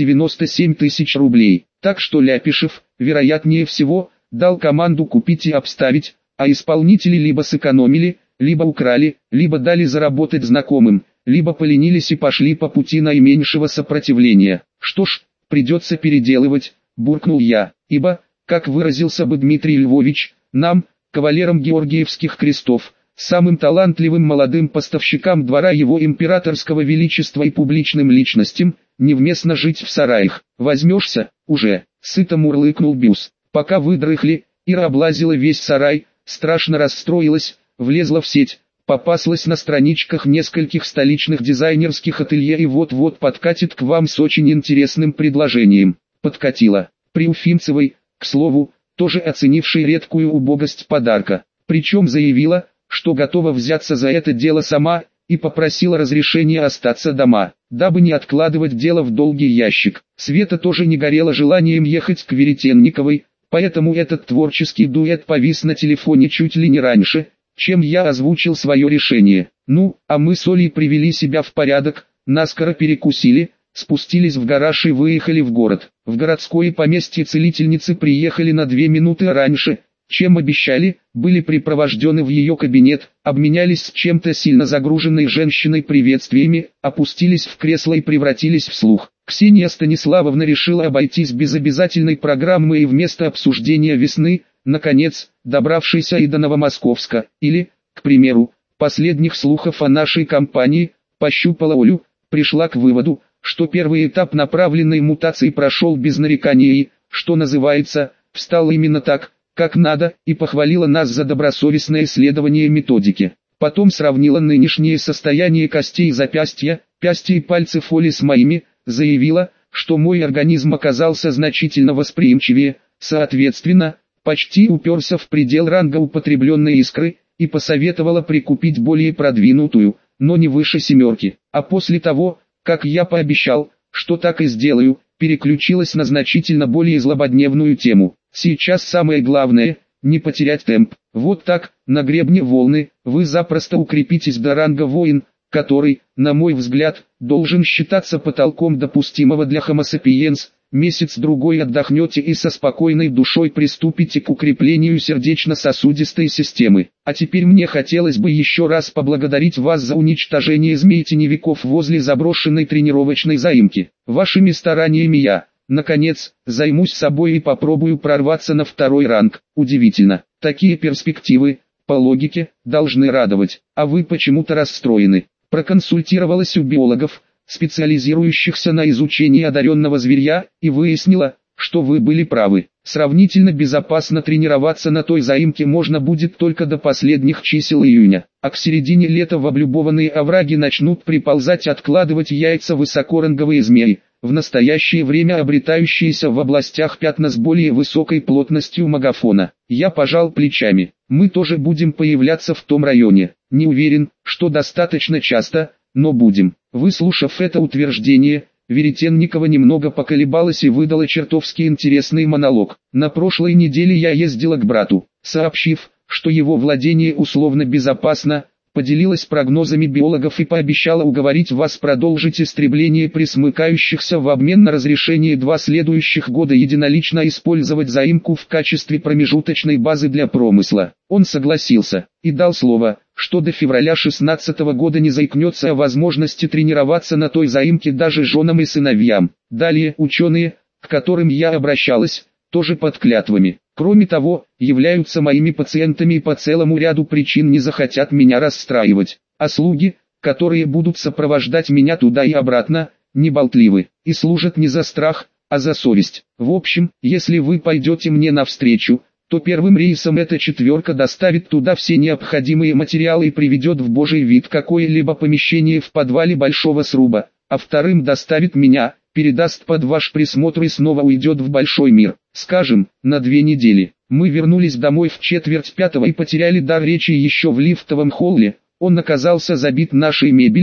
297 тысяч рублей. Так что Ляпишев, вероятнее всего, дал команду купить и обставить, а исполнители либо сэкономили, либо украли, либо дали заработать знакомым, либо поленились и пошли по пути наименьшего сопротивления. Что ж, придется переделывать, буркнул я, ибо, как выразился бы Дмитрий Львович, нам, кавалерам Георгиевских крестов, самым талантливым молодым поставщикам двора его императорского величества и публичным личностям, невместно жить в сараях. Возьмешься, уже, сыто мурлыкнул Бюс. Пока вы дрыхли, Ира облазила весь сарай, страшно расстроилась, влезла в сеть, попаслась на страничках нескольких столичных дизайнерских ателье и вот-вот подкатит к вам с очень интересным предложением. Подкатила. При Уфимцевой, к слову, тоже оценившей редкую убогость подарка. Причем заявила, что готова взяться за это дело сама, и попросила разрешения остаться дома, дабы не откладывать дело в долгий ящик. Света тоже не горела желанием ехать к Веретенниковой, поэтому этот творческий дуэт повис на телефоне чуть ли не раньше, чем я озвучил свое решение. Ну, а мы с Олей привели себя в порядок, наскоро перекусили, спустились в гараж и выехали в город. В городское поместье целительницы приехали на 2 минуты раньше, чем обещали, были припровождены в ее кабинет, обменялись с чем-то сильно загруженной женщиной приветствиями, опустились в кресло и превратились в слух. Ксения Станиславовна решила обойтись без обязательной программы и вместо обсуждения весны, наконец, добравшейся и до Новомосковска, или, к примеру, последних слухов о нашей компании, пощупала Олю, пришла к выводу, что первый этап направленной мутации прошел без нареканий и, что называется, встал именно так, как надо, и похвалила нас за добросовестное исследование методики. Потом сравнила нынешнее состояние костей запястья, пясти и пальцев Оли с моими, заявила, что мой организм оказался значительно восприимчивее, соответственно, почти уперся в предел ранга употребленной искры, и посоветовала прикупить более продвинутую, но не выше 7. А после того, как я пообещал, что так и сделаю, переключилась на значительно более злободневную тему. Сейчас самое главное – не потерять темп. Вот так, на гребне волны, вы запросто укрепитесь до ранга воин, который, на мой взгляд, должен считаться потолком допустимого для Homo sapiens. Месяц-другой отдохнете и со спокойной душой приступите к укреплению сердечно-сосудистой системы. А теперь мне хотелось бы еще раз поблагодарить вас за уничтожение змей-теневиков возле заброшенной тренировочной заимки. Вашими стараниями я, наконец, займусь собой и попробую прорваться на 2 ранг. Удивительно, такие перспективы, по логике, должны радовать, а вы почему-то расстроены. Проконсультировалась у биологов, специализирующихся на изучении одаренного зверья, и выяснила, что вы были правы. Сравнительно безопасно тренироваться на той заимке можно будет только до последних чисел июня, а к середине лета в облюбованные овраги начнут приползать откладывать яйца высокоранговые змеи, в настоящее время обретающиеся в областях пятна с более высокой плотностью магафона. Я пожал плечами. Мы тоже будем появляться в том районе. Не уверен, что достаточно часто, но будем. Выслушав это утверждение, Веретенникова немного поколебалась и выдала чертовски интересный монолог. На прошлой неделе я ездила к брату, сообщив, что его владение условно безопасно, поделилась прогнозами биологов и пообещала уговорить вас продолжить истребление пресмыкающихся в обмен на разрешение 2 следующих года единолично использовать заимку в качестве промежуточной базы для промысла. Он согласился и дал слово, что до февраля 16 года не заикнется о возможности тренироваться на той заимке даже женам и сыновьям. Далее ученые, к которым я обращалась, тоже под клятвами. Кроме того, являются моими пациентами и по целому ряду причин не захотят меня расстраивать. А слуги, которые будут сопровождать меня туда и обратно, не болтливы и служат не за страх, а за совесть. В общем, если вы пойдете мне навстречу, то первым рейсом эта 4 доставит туда все необходимые материалы и приведет в божий вид какое-либо помещение в подвале большого сруба, а вторым доставит меня, передаст под ваш присмотр и снова уйдет в большой мир, скажем, на 2 недели. Мы вернулись домой в 4:45 и потеряли дар речи еще в лифтовом холле. Он оказался забит нашей мебелью,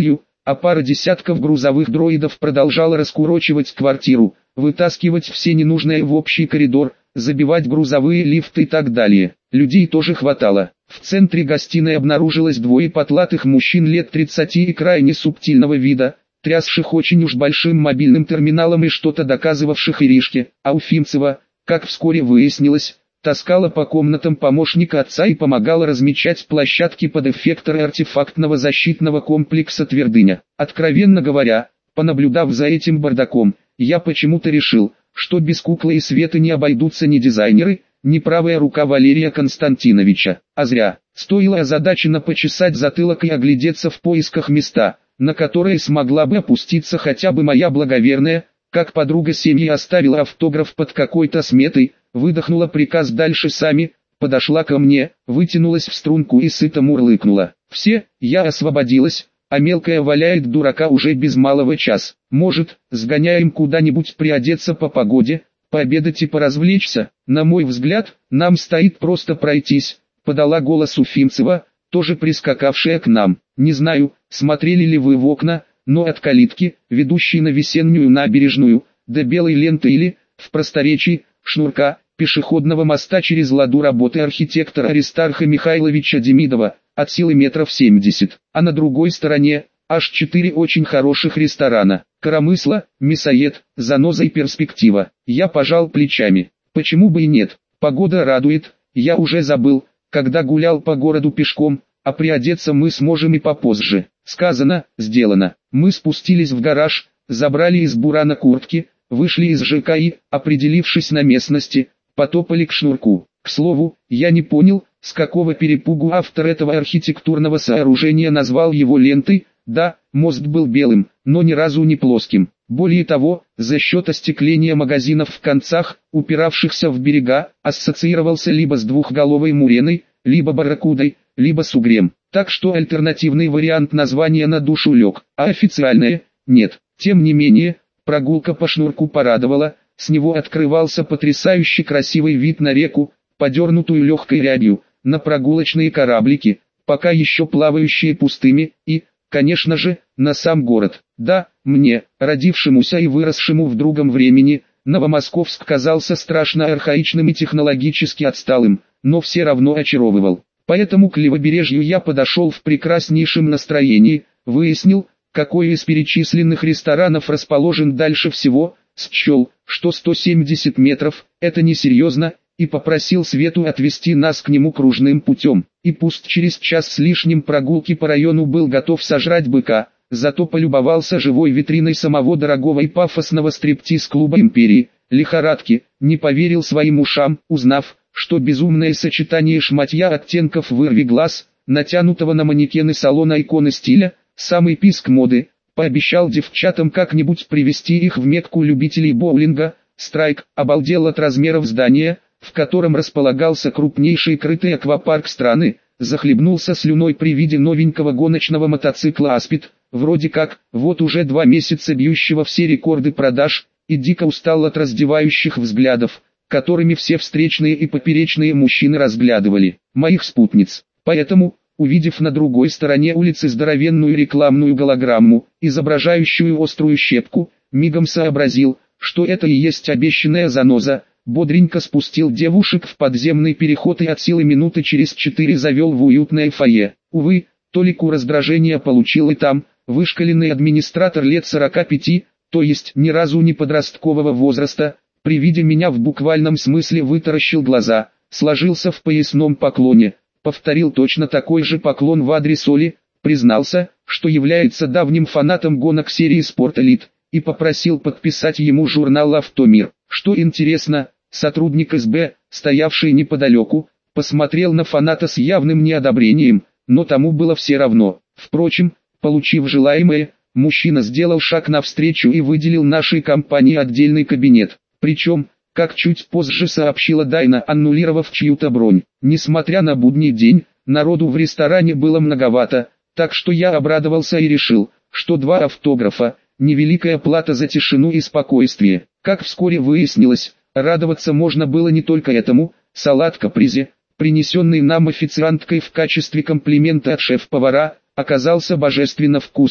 а пара десятков грузовых дроидов продолжала раскурочивать квартиру, вытаскивать все ненужное в общий коридор, забивать грузовые лифты и так далее. Людей тоже хватало. В центре гостиной обнаружилось двое потлатых мужчин лет 30 и крайне субтильного вида, трясших очень уж большим мобильным терминалом и что-то доказывавших Иришке, а Уфимцева, как вскоре выяснилось, таскала по комнатам помощника отца и помогала размечать площадки под эффекторы артефактного защитного комплекса «Твердыня». Откровенно говоря, понаблюдав за этим бардаком, я почему-то решил, что без куклы и Светы не обойдутся ни дизайнеры, ни правая рука Валерия Константиновича. А зря. Стоило озадаченно почесать затылок и оглядеться в поисках места, на которое смогла бы опуститься хотя бы моя благоверная, как подруга семьи оставила автограф под какой-то сметой, выдохнула приказ дальше сами, подошла ко мне, вытянулась в струнку и сыто мурлыкнула. Все, я освободилась, а мелкая валяет дурака уже без малого час. Может, сгоняем куда-нибудь приодеться по погоде, пообедать и поразвлечься? На мой взгляд, нам стоит просто пройтись, подала голос Уфимцева, тоже прискакавшая к нам. Не знаю, смотрели ли вы в окна, но от калитки, ведущей на весеннюю набережную, до белой ленты или, в просторечии, шнурка, пешеходного моста через ладу работы архитектора Аристарха Михайловича Демидова, от силы метров 70, а на другой стороне, аж 4 очень хороших ресторана: Коромысло, Мясоед, Заноза и Перспектива. Я пожал плечами. Почему бы и нет? Погода радует. Я уже забыл, когда гулял по городу пешком, а приодеться мы сможем и попозже. Сказано, сделано. Мы спустились в гараж, забрали из бурана куртки, вышли из ЖК и, определившись на местности, потопали к шнурку. К слову, я не понял, с какого перепугу автор этого архитектурного сооружения назвал его лентой. Да, мост был белым, но ни разу не плоским. Более того, за счет остекления магазинов в концах, упиравшихся в берега, ассоциировался либо с двухголовой муреной, либо барракудой, либо с угрем. Так что альтернативный вариант названия на душу лег, а официальное – нет. Тем не менее, прогулка по шнурку порадовала, с него открывался потрясающе красивый вид на реку, подернутую легкой рябью, на прогулочные кораблики, пока еще плавающие пустыми, и, конечно же, на сам город. Да, мне, родившемуся и выросшему в другом времени, Новомосковск казался страшно архаичным и технологически отсталым, но все равно очаровывал. Поэтому к левобережью я подошел в прекраснейшем настроении, выяснил, какой из перечисленных ресторанов расположен дальше всего, счел, что 170 метров – это несерьезно, и попросил Свету отвезти нас к нему кружным путем. И пусть через час с лишним прогулки по району был готов сожрать быка, зато полюбовался живой витриной самого дорогого и пафосного стриптиз-клуба «Империи», лихорадки, не поверил своим ушам, узнав, что безумное сочетание шматья оттенков вырви глаз, натянутого на манекены салона иконы стиля, самый писк моды, пообещал девчатам как-нибудь привести их в Мекку любителей боулинга. Страйк обалдел от размеров здания, в котором располагался крупнейший крытый аквапарк страны, захлебнулся слюной при виде новенького гоночного мотоцикла «Аспид», вроде как, вот уже 2 месяца бьющего все рекорды продаж, и дико устал от раздевающих взглядов, которыми все встречные и поперечные мужчины разглядывали моих спутниц. Поэтому, увидев на другой стороне улицы здоровенную рекламную голограмму, изображающую острую щепку, мигом сообразил, что это и есть обещанная заноза, бодренько спустил девушек в подземный переход и от силы минуты через 4 завел в уютное фойе. Увы, толику раздражения получил и там, вышкаленный администратор лет 45, то есть ни разу не подросткового возраста, при виде меня в буквальном смысле вытаращил глаза, сложился в поясном поклоне, повторил точно такой же поклон в адрес Оли, признался, что является давним фанатом гонок серии «Спорт Элит», и попросил подписать ему журнал «Автомир». Что интересно, сотрудник СБ, стоявший неподалеку, посмотрел на фаната с явным неодобрением, но тому было все равно. Впрочем, получив желаемое, мужчина сделал шаг навстречу и выделил нашей компании отдельный кабинет. Причем, как чуть позже сообщила Дайна, аннулировав чью-то бронь. Несмотря на будний день, народу в ресторане было многовато, так что я обрадовался и решил, что 2 автографа – невеликая плата за тишину и спокойствие. Как вскоре выяснилось, радоваться можно было не только этому. Салат капризе, принесенный нам официанткой в качестве комплимента от шеф-повара, оказался божественно вкусным.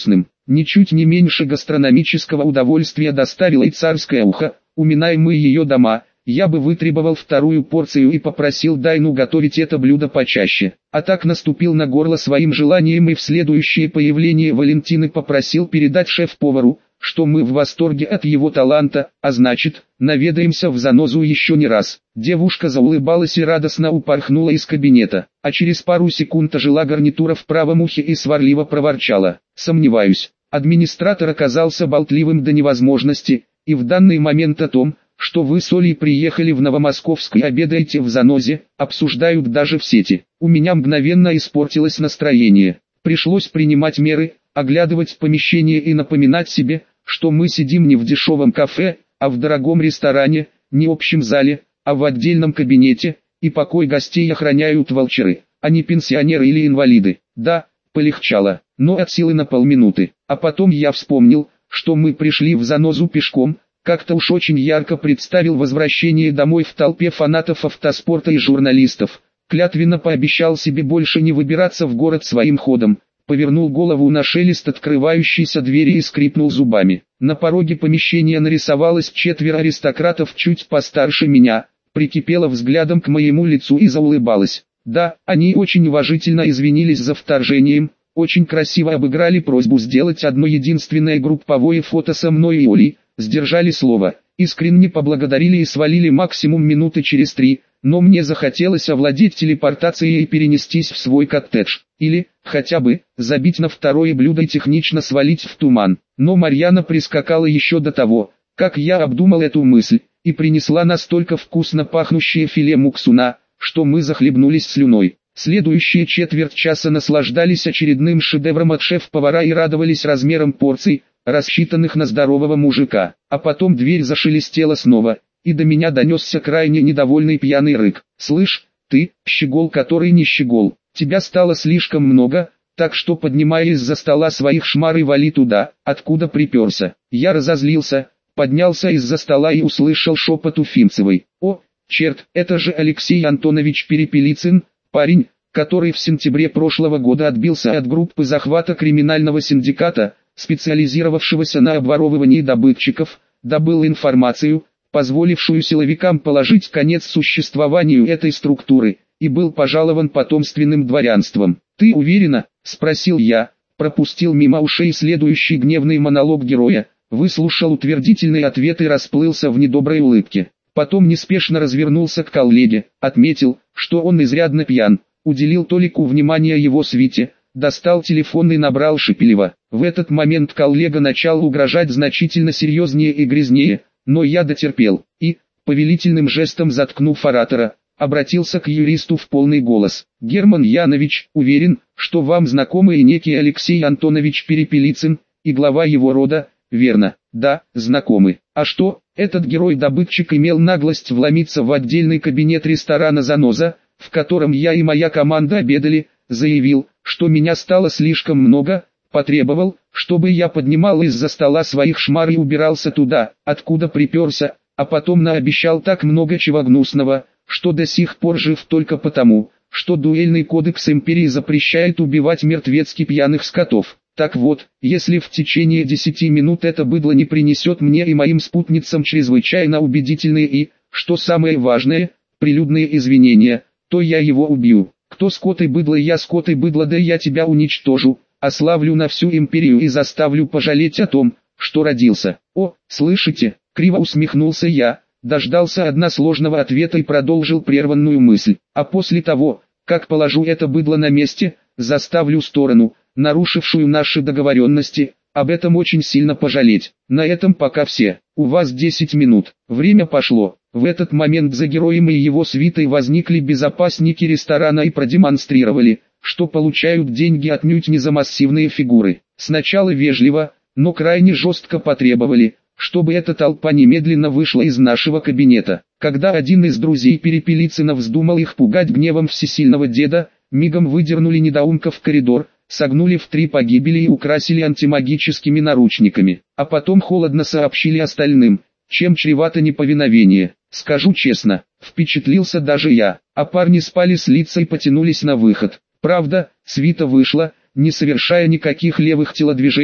ничуть не меньше гастрономического удовольствия доставило и царское ухо, уминая мы ее дома. Я бы вытребовал вторую порцию и попросил Дайну готовить это блюдо почаще. А так наступил на горло своим желанием и в следующее появление Валентины попросил передать шеф-повару, что мы в восторге от его таланта, а значит, наведаемся в Занозу еще не раз. Девушка заулыбалась и радостно упорхнула из кабинета, а через пару секунд ожила гарнитура в правом ухе и сварливо проворчала. Сомневаюсь, администратор оказался болтливым до невозможности, и в данный момент о том, что вы с Олей приехали в Новомосковск и обедаете в Занозе, обсуждают даже в сети. У меня мгновенно испортилось настроение. Пришлось принимать меры, оглядывать помещение и напоминать себе, что мы сидим не в дешевом кафе, а в дорогом ресторане, не общем зале, а в отдельном кабинете, и покой гостей охраняют волчеры, а не пенсионеры или инвалиды. Да, полегчало, но от силы на полминуты. А потом я вспомнил, что мы пришли в Занозу пешком. Как-то уж очень ярко представил возвращение домой в толпе фанатов автоспорта и журналистов. Клятвенно пообещал себе больше не выбираться в город своим ходом. Повернул голову на шелест открывающейся двери и скрипнул зубами. На пороге помещения нарисовалось 4 аристократов чуть постарше меня. Прикипела взглядом к моему лицу и заулыбалась. Да, они очень уважительно извинились за вторжением. Очень красиво обыграли просьбу сделать одно единственное групповое фото со мной и Олей. Сдержали слово, искренне поблагодарили и свалили максимум минуты через 3, но мне захотелось овладеть телепортацией и перенестись в свой коттедж, или, хотя бы, забить на второе блюдо и технично свалить в туман. Но Марьяна прискакала еще до того, как я обдумал эту мысль, и принесла настолько вкусно пахнущее филе муксуна, что мы захлебнулись слюной. Следующие четверть часа наслаждались очередным шедевром от шеф-повара и радовались размерам порций, рассчитанных на здорового мужика. А потом дверь зашелестела снова, и до меня донесся крайне недовольный пьяный рык. «Слышь, ты, щегол, который не щегол, тебя стало слишком много, так что поднимай из-за стола своих шмар и вали туда, откуда приперся». Я разозлился, поднялся из-за стола и услышал шепот Уфимцевой. «О, черт, это же Алексей Антонович Перепелицын, парень, который в сентябре прошлого года отбился от группы захвата криминального синдиката, специализировавшегося на обворовывании добытчиков, добыл информацию, позволившую силовикам положить конец существованию этой структуры, и был пожалован потомственным дворянством». «Ты уверена?» – спросил я, пропустил мимо ушей следующий гневный монолог героя, выслушал утвердительный ответ и расплылся в недоброй улыбке. Потом неспешно развернулся к коллеге, отметил, что он изрядно пьян, уделил Толику внимания его свите, достал телефон и набрал Шепелева. В этот момент коллега начал угрожать значительно серьезнее и грязнее, но я дотерпел, и, повелительным жестом заткнув оратора, обратился к юристу в полный голос. «Герман Янович, уверен, что вам знакомый и некий Алексей Антонович Перепелицын, и глава его рода, верно?» «Да, знакомы. А что, этот герой-добытчик имел наглость вломиться в отдельный кабинет ресторана «Заноза», в котором я и моя команда обедали, заявил, что меня стало слишком много, потребовал, чтобы я поднимал из-за стола своих шмар и убирался туда, откуда приперся, а потом наобещал так много чего гнусного, что до сих пор жив только потому, что дуэльный кодекс империи запрещает убивать мертвецки пьяных скотов. Так вот, если в течение 10 минут это быдло не принесет мне и моим спутницам чрезвычайно убедительные и, что самое важное, прилюдные извинения, то я его убью. Кто скот и быдло, я скот и быдло, да я тебя уничтожу, ославлю на всю империю и заставлю пожалеть о том, что родился». «О, слышите?» — криво усмехнулся я, дождался односложного ответа и продолжил прерванную мысль. «А после того, как положу это быдло на месте, заставлю сторону, нарушившую наши договоренности, об этом очень сильно пожалеть. На этом пока все. У вас 10 минут. Время пошло». В этот момент за героем и его свитой возникли безопасники ресторана и продемонстрировали, что получают деньги отнюдь не за массивные фигуры. Сначала вежливо, но крайне жестко потребовали, чтобы эта толпа немедленно вышла из нашего кабинета. Когда один из друзей Перепелицына вздумал их пугать гневом всесильного деда, мигом выдернули недоумка в коридор, согнули в 3 погибели и украсили антимагическими наручниками, а потом холодно сообщили остальным, чем чревато неповиновение. Скажу честно, впечатлился даже я, а парни спали с лица и потянулись на выход. Правда, свита вышла, не совершая никаких левых телодвижений,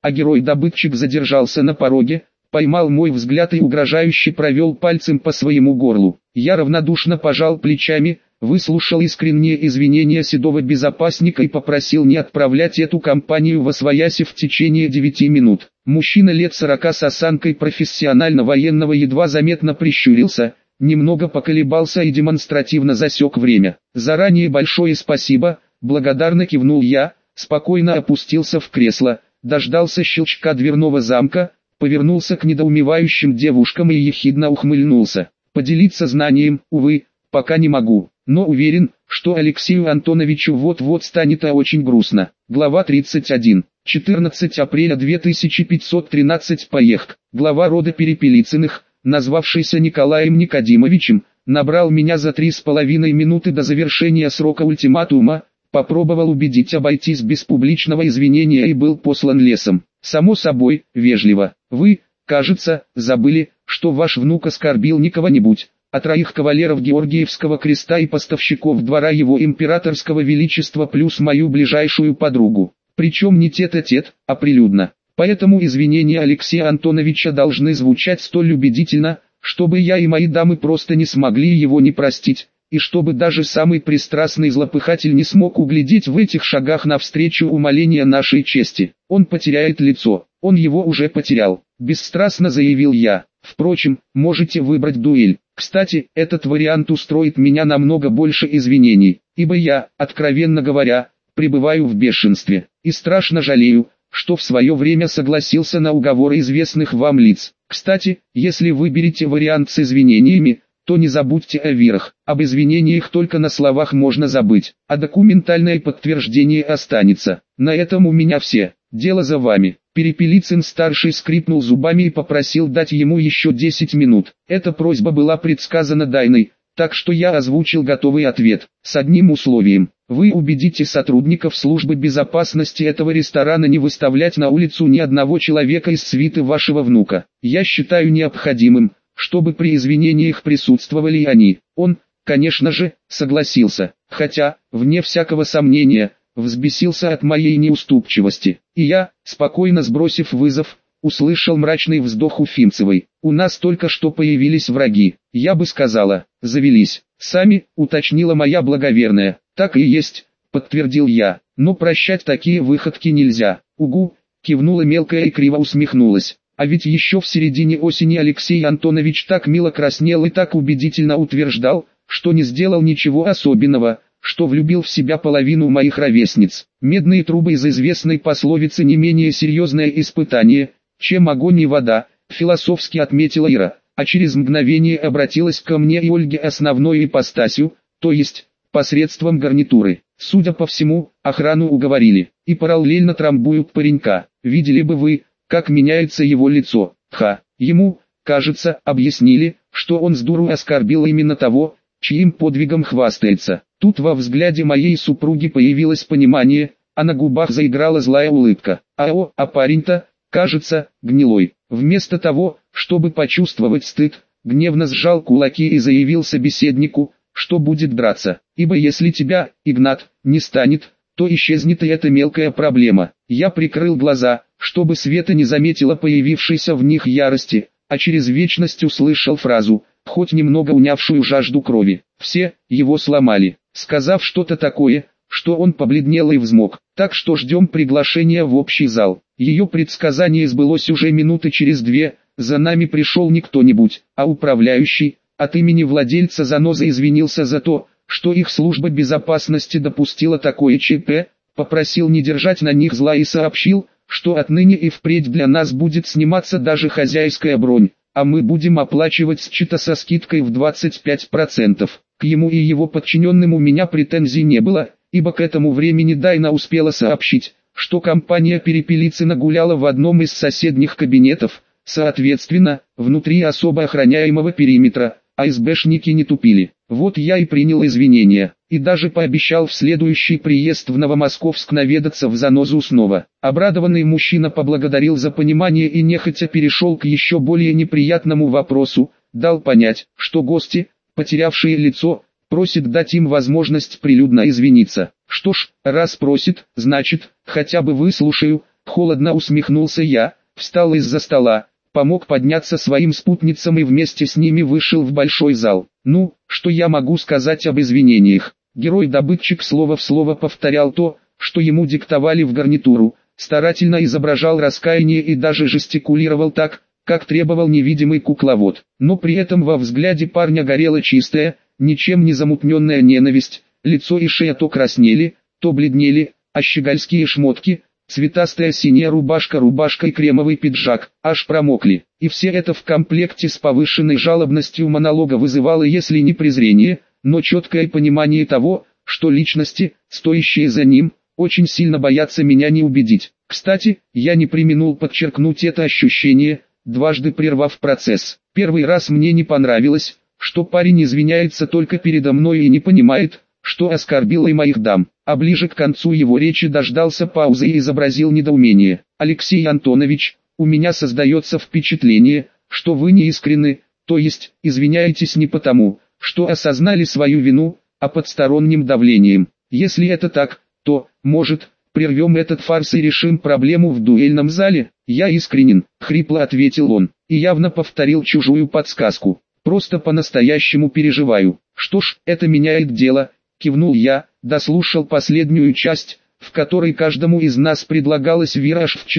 а герой-добытчик задержался на пороге, поймал мой взгляд и угрожающе провел пальцем по своему горлу. Я равнодушно пожал плечами, выслушал искренние извинения седого безопасника и попросил не отправлять эту компанию восвояси в течение 9 минут. Мужчина лет 40 с осанкой профессионально-военного едва заметно прищурился, немного поколебался и демонстративно засек время. «Заранее большое спасибо», — благодарно кивнул я, спокойно опустился в кресло, дождался щелчка дверного замка, повернулся к недоумевающим девушкам и ехидно ухмыльнулся. «Поделиться знанием, увы, пока не могу, но уверен, что Алексею Антоновичу вот-вот станет очень грустно». Глава 31. 14 апреля 2513 Поехк. Глава рода Перепелицыных, назвавшийся Николаем Никодимовичем, набрал меня за 3,5 минуты до завершения срока ультиматума, попробовал убедить обойтись без публичного извинения и был послан лесом. Само собой, вежливо. «Вы, кажется, забыли, что ваш внук оскорбил не кого-нибудь, а 3 кавалеров Георгиевского креста и поставщиков двора его императорского величества плюс мою ближайшую подругу. Причем не тет-а-тет, а прилюдно. Поэтому извинения Алексея Антоновича должны звучать столь убедительно, чтобы я и мои дамы просто не смогли его не простить, и чтобы даже самый пристрастный злопыхатель не смог углядеть в этих шагах навстречу умаления нашей чести. Он потеряет лицо, он его уже потерял», — бесстрастно заявил я. «Впрочем, можете выбрать дуэль. Кстати, этот вариант устроит меня намного больше извинений, ибо я, откровенно говоря, пребываю в бешенстве, и страшно жалею, что в свое время согласился на уговоры известных вам лиц. Кстати, если выберете вариант с извинениями, то не забудьте о вирах. Об извинениях только на словах можно забыть, а документальное подтверждение останется. На этом у меня все. Дело за вами». Перепелицын-старший скрипнул зубами и попросил дать ему еще 10 минут. Эта просьба была предсказана Дайной, так что я озвучил готовый ответ, с одним условием. Вы убедите сотрудников службы безопасности этого ресторана не выставлять на улицу ни одного человека из свиты вашего внука. Я считаю необходимым, чтобы при извинениях присутствовали и они. Он, конечно же, согласился, хотя, вне всякого сомнения, взбесился от моей неуступчивости. И я, спокойно сбросив вызов, услышал мрачный вздох Уфимцевой. «У нас только что появились враги, я бы сказала, завелись. Сами», — уточнила моя благоверная. «Так и есть», — подтвердил я, — «но прощать такие выходки нельзя». «Угу», — кивнула мелкая и криво усмехнулась. А ведь еще в середине осени Алексей Антонович так мило краснел и так убедительно утверждал, что не сделал ничего особенного, что влюбил в себя половину моих ровесниц. Медные трубы из известной пословицы не менее серьезное испытание, чем огонь и вода, философски отметила Ира, а через мгновение обратилась ко мне и Ольге основной ипостасью, то есть, посредством гарнитуры. Судя по всему, охрану уговорили, и параллельно трамбуют паренька. Видели бы вы, как меняется его лицо. Ему, кажется, объяснили, что он с дуру оскорбил именно того, чьим подвигом хвастается. Тут во взгляде моей супруги появилось понимание, а на губах заиграла злая улыбка. А парень-то, кажется, гнилой. Вместо того, чтобы почувствовать стыд, гневно сжал кулаки и заявил собеседнику, что будет драться. «Ибо если тебя, Игнат, не станет, то исчезнет и эта мелкая проблема». Я прикрыл глаза, чтобы Света не заметила появившейся в них ярости, а через вечность услышал фразу, хоть немного унявшую жажду крови. Все его сломали, сказав что-то такое, что он побледнел и взмок. Так что ждем приглашения в общий зал. Ее предсказание сбылось уже минуты через 2, за нами пришел не кто-нибудь, а управляющий, от имени владельца заноза извинился за то, что их служба безопасности допустила такое ЧП, попросил не держать на них зла и сообщил, что отныне и впредь для нас будет сниматься даже хозяйская бронь, а мы будем оплачивать счета со скидкой в 25%. К ему и его подчиненным у меня претензий не было, ибо к этому времени Дайна успела сообщить, что компания Перепелицына гуляла в одном из соседних кабинетов, соответственно, внутри особо охраняемого периметра, а СБшники не тупили. Вот я и принял извинения, и даже пообещал в следующий приезд в Новомосковск наведаться в занозу снова. Обрадованный мужчина поблагодарил за понимание и нехотя перешел к еще более неприятному вопросу, дал понять, что гости, потерявшие лицо, просят дать им возможность прилюдно извиниться. Что ж, раз просит, значит, хотя бы выслушаю, Холодно усмехнулся я, встал из-за стола, помог подняться своим спутницам и вместе с ними вышел в большой зал. Ну, что я могу сказать об извинениях? Герой-добытчик слово в слово повторял то, что ему диктовали в гарнитуру, старательно изображал раскаяние и даже жестикулировал так, как требовал невидимый кукловод. Но при этом во взгляде парня горела чистая, ничем не замутненная ненависть, лицо и шея то краснели, то бледнели, а щегольские шмотки, цветастая синяя рубашка и кремовый пиджак, аж промокли. И все это в комплекте с повышенной жалобностью монолога вызывало если не презрение, но четкое понимание того, что личности, стоящие за ним, очень сильно боятся меня не убедить. Кстати, я не преминул подчеркнуть это ощущение, дважды прервав процесс. Первый раз мне не понравилось, что парень извиняется только передо мной и не понимает, что оскорбил и моих дам. А ближе к концу его речи дождался паузы и изобразил недоумение. «Алексей Антонович, у меня создается впечатление, что вы не искренны, то есть, извиняетесь не потому, что осознали свою вину, а под сторонним давлением. Если это так, то, может, прервем этот фарс и решим проблему в дуэльном зале?» «Я искренен», — хрипло ответил он, и явно повторил чужую подсказку. «Просто по-настоящему переживаю». «Что ж, это меняет дело», — кивнул я, дослушал последнюю часть, в которой каждому из нас предлагалось вираж в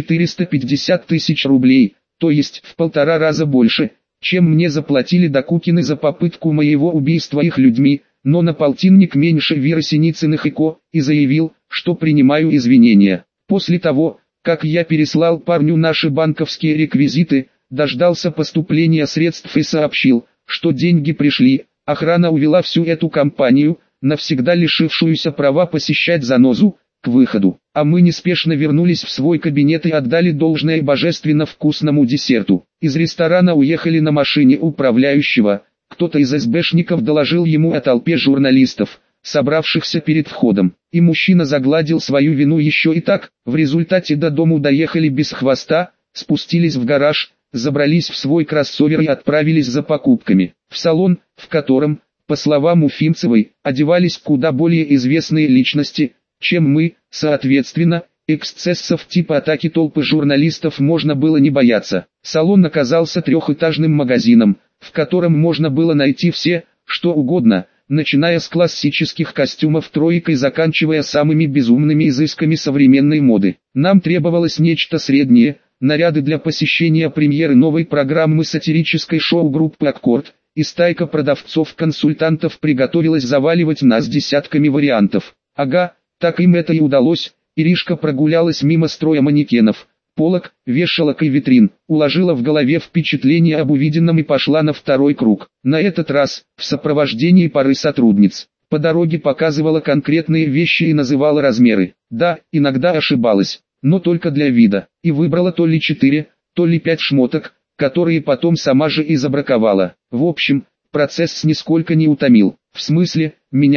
450 тысяч рублей, то есть в 1,5 раза больше, чем мне заплатили Докукины за попытку моего убийства их людьми, но на полтинник меньше Веры Синицыных и Ко, и заявил, что принимаю извинения. После того, как я переслал парню наши банковские реквизиты, дождался поступления средств и сообщил, что деньги пришли, охрана увела всю эту компанию, навсегда лишившуюся права посещать занозу, к выходу. А мы неспешно вернулись в свой кабинет и отдали должное божественно вкусному десерту. Из ресторана уехали на машине управляющего, кто-то из СБшников доложил ему о толпе журналистов, собравшихся перед входом, и мужчина загладил свою вину еще и так. В результате до дому доехали без хвоста, спустились в гараж, забрались в свой кроссовер и отправились за покупками. В салон, в котором, по словам Уфимцевой, одевались куда более известные личности, чем мы, соответственно, эксцессов типа атаки толпы журналистов можно было не бояться. Салон оказался трехэтажным магазином, в котором можно было найти все, что угодно, начиная с классических костюмов тройкой, заканчивая самыми безумными изысками современной моды. Нам требовалось нечто среднее, наряды для посещения премьеры новой программы сатирической шоу-группы «Аккорд», и стайка продавцов-консультантов приготовилась заваливать нас десятками вариантов. Ага, так им это и удалось. Иришка прогулялась мимо строя манекенов, полок, вешалок и витрин, уложила в голове впечатление об увиденном и пошла на второй круг. На этот раз, в сопровождении пары сотрудниц. По дороге показывала конкретные вещи и называла размеры. Да, иногда ошибалась, но только для вида. И выбрала то ли 4, то ли 5 шмоток, которые потом сама же и забраковала. В общем, процесс нисколько не утомил. В смысле,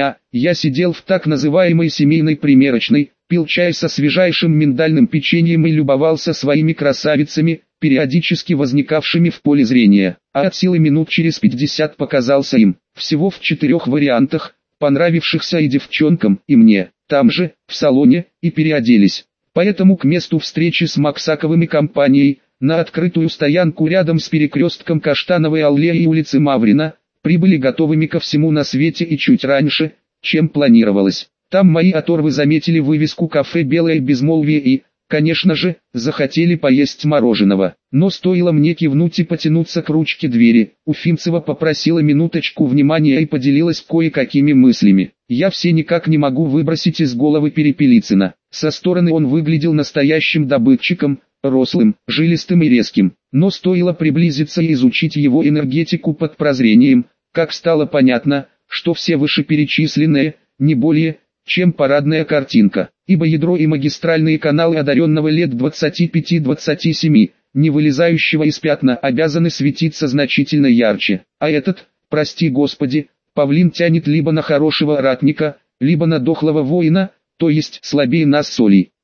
я сидел в так называемой семейной примерочной, пил чай со свежайшим миндальным печеньем и любовался своими красавицами, периодически возникавшими в поле зрения. А от силы минут через 50 показался им, всего в 4 вариантах, понравившихся и девчонкам, и мне. Там же, в салоне, и переоделись. Поэтому к месту встречи с Максаковым и компанией, на открытую стоянку рядом с перекрестком Каштановой аллеи и улицы Маврина, прибыли готовыми ко всему на свете и чуть раньше, чем планировалось. Там мои оторвы заметили вывеску кафе «Белое безмолвие» и, конечно же, захотели поесть мороженого. Но стоило мне кивнуть и потянуться к ручке двери, Уфимцева попросила минуточку внимания и поделилась кое-какими мыслями. Я все никак не могу выбросить из головы Перепелицына. Со стороны он выглядел настоящим добытчиком, рослым, жилистым и резким. Но стоило приблизиться и изучить его энергетику под прозрением, как стало понятно, что все вышеперечисленные, не более, чем парадная картинка, ибо ядро и магистральные каналы одаренного лет 25-27, не вылезающего из пятна, обязаны светиться значительно ярче. А этот, прости господи, павлин тянет либо на хорошего ратника, либо на дохлого воина, то есть слабее нас солей.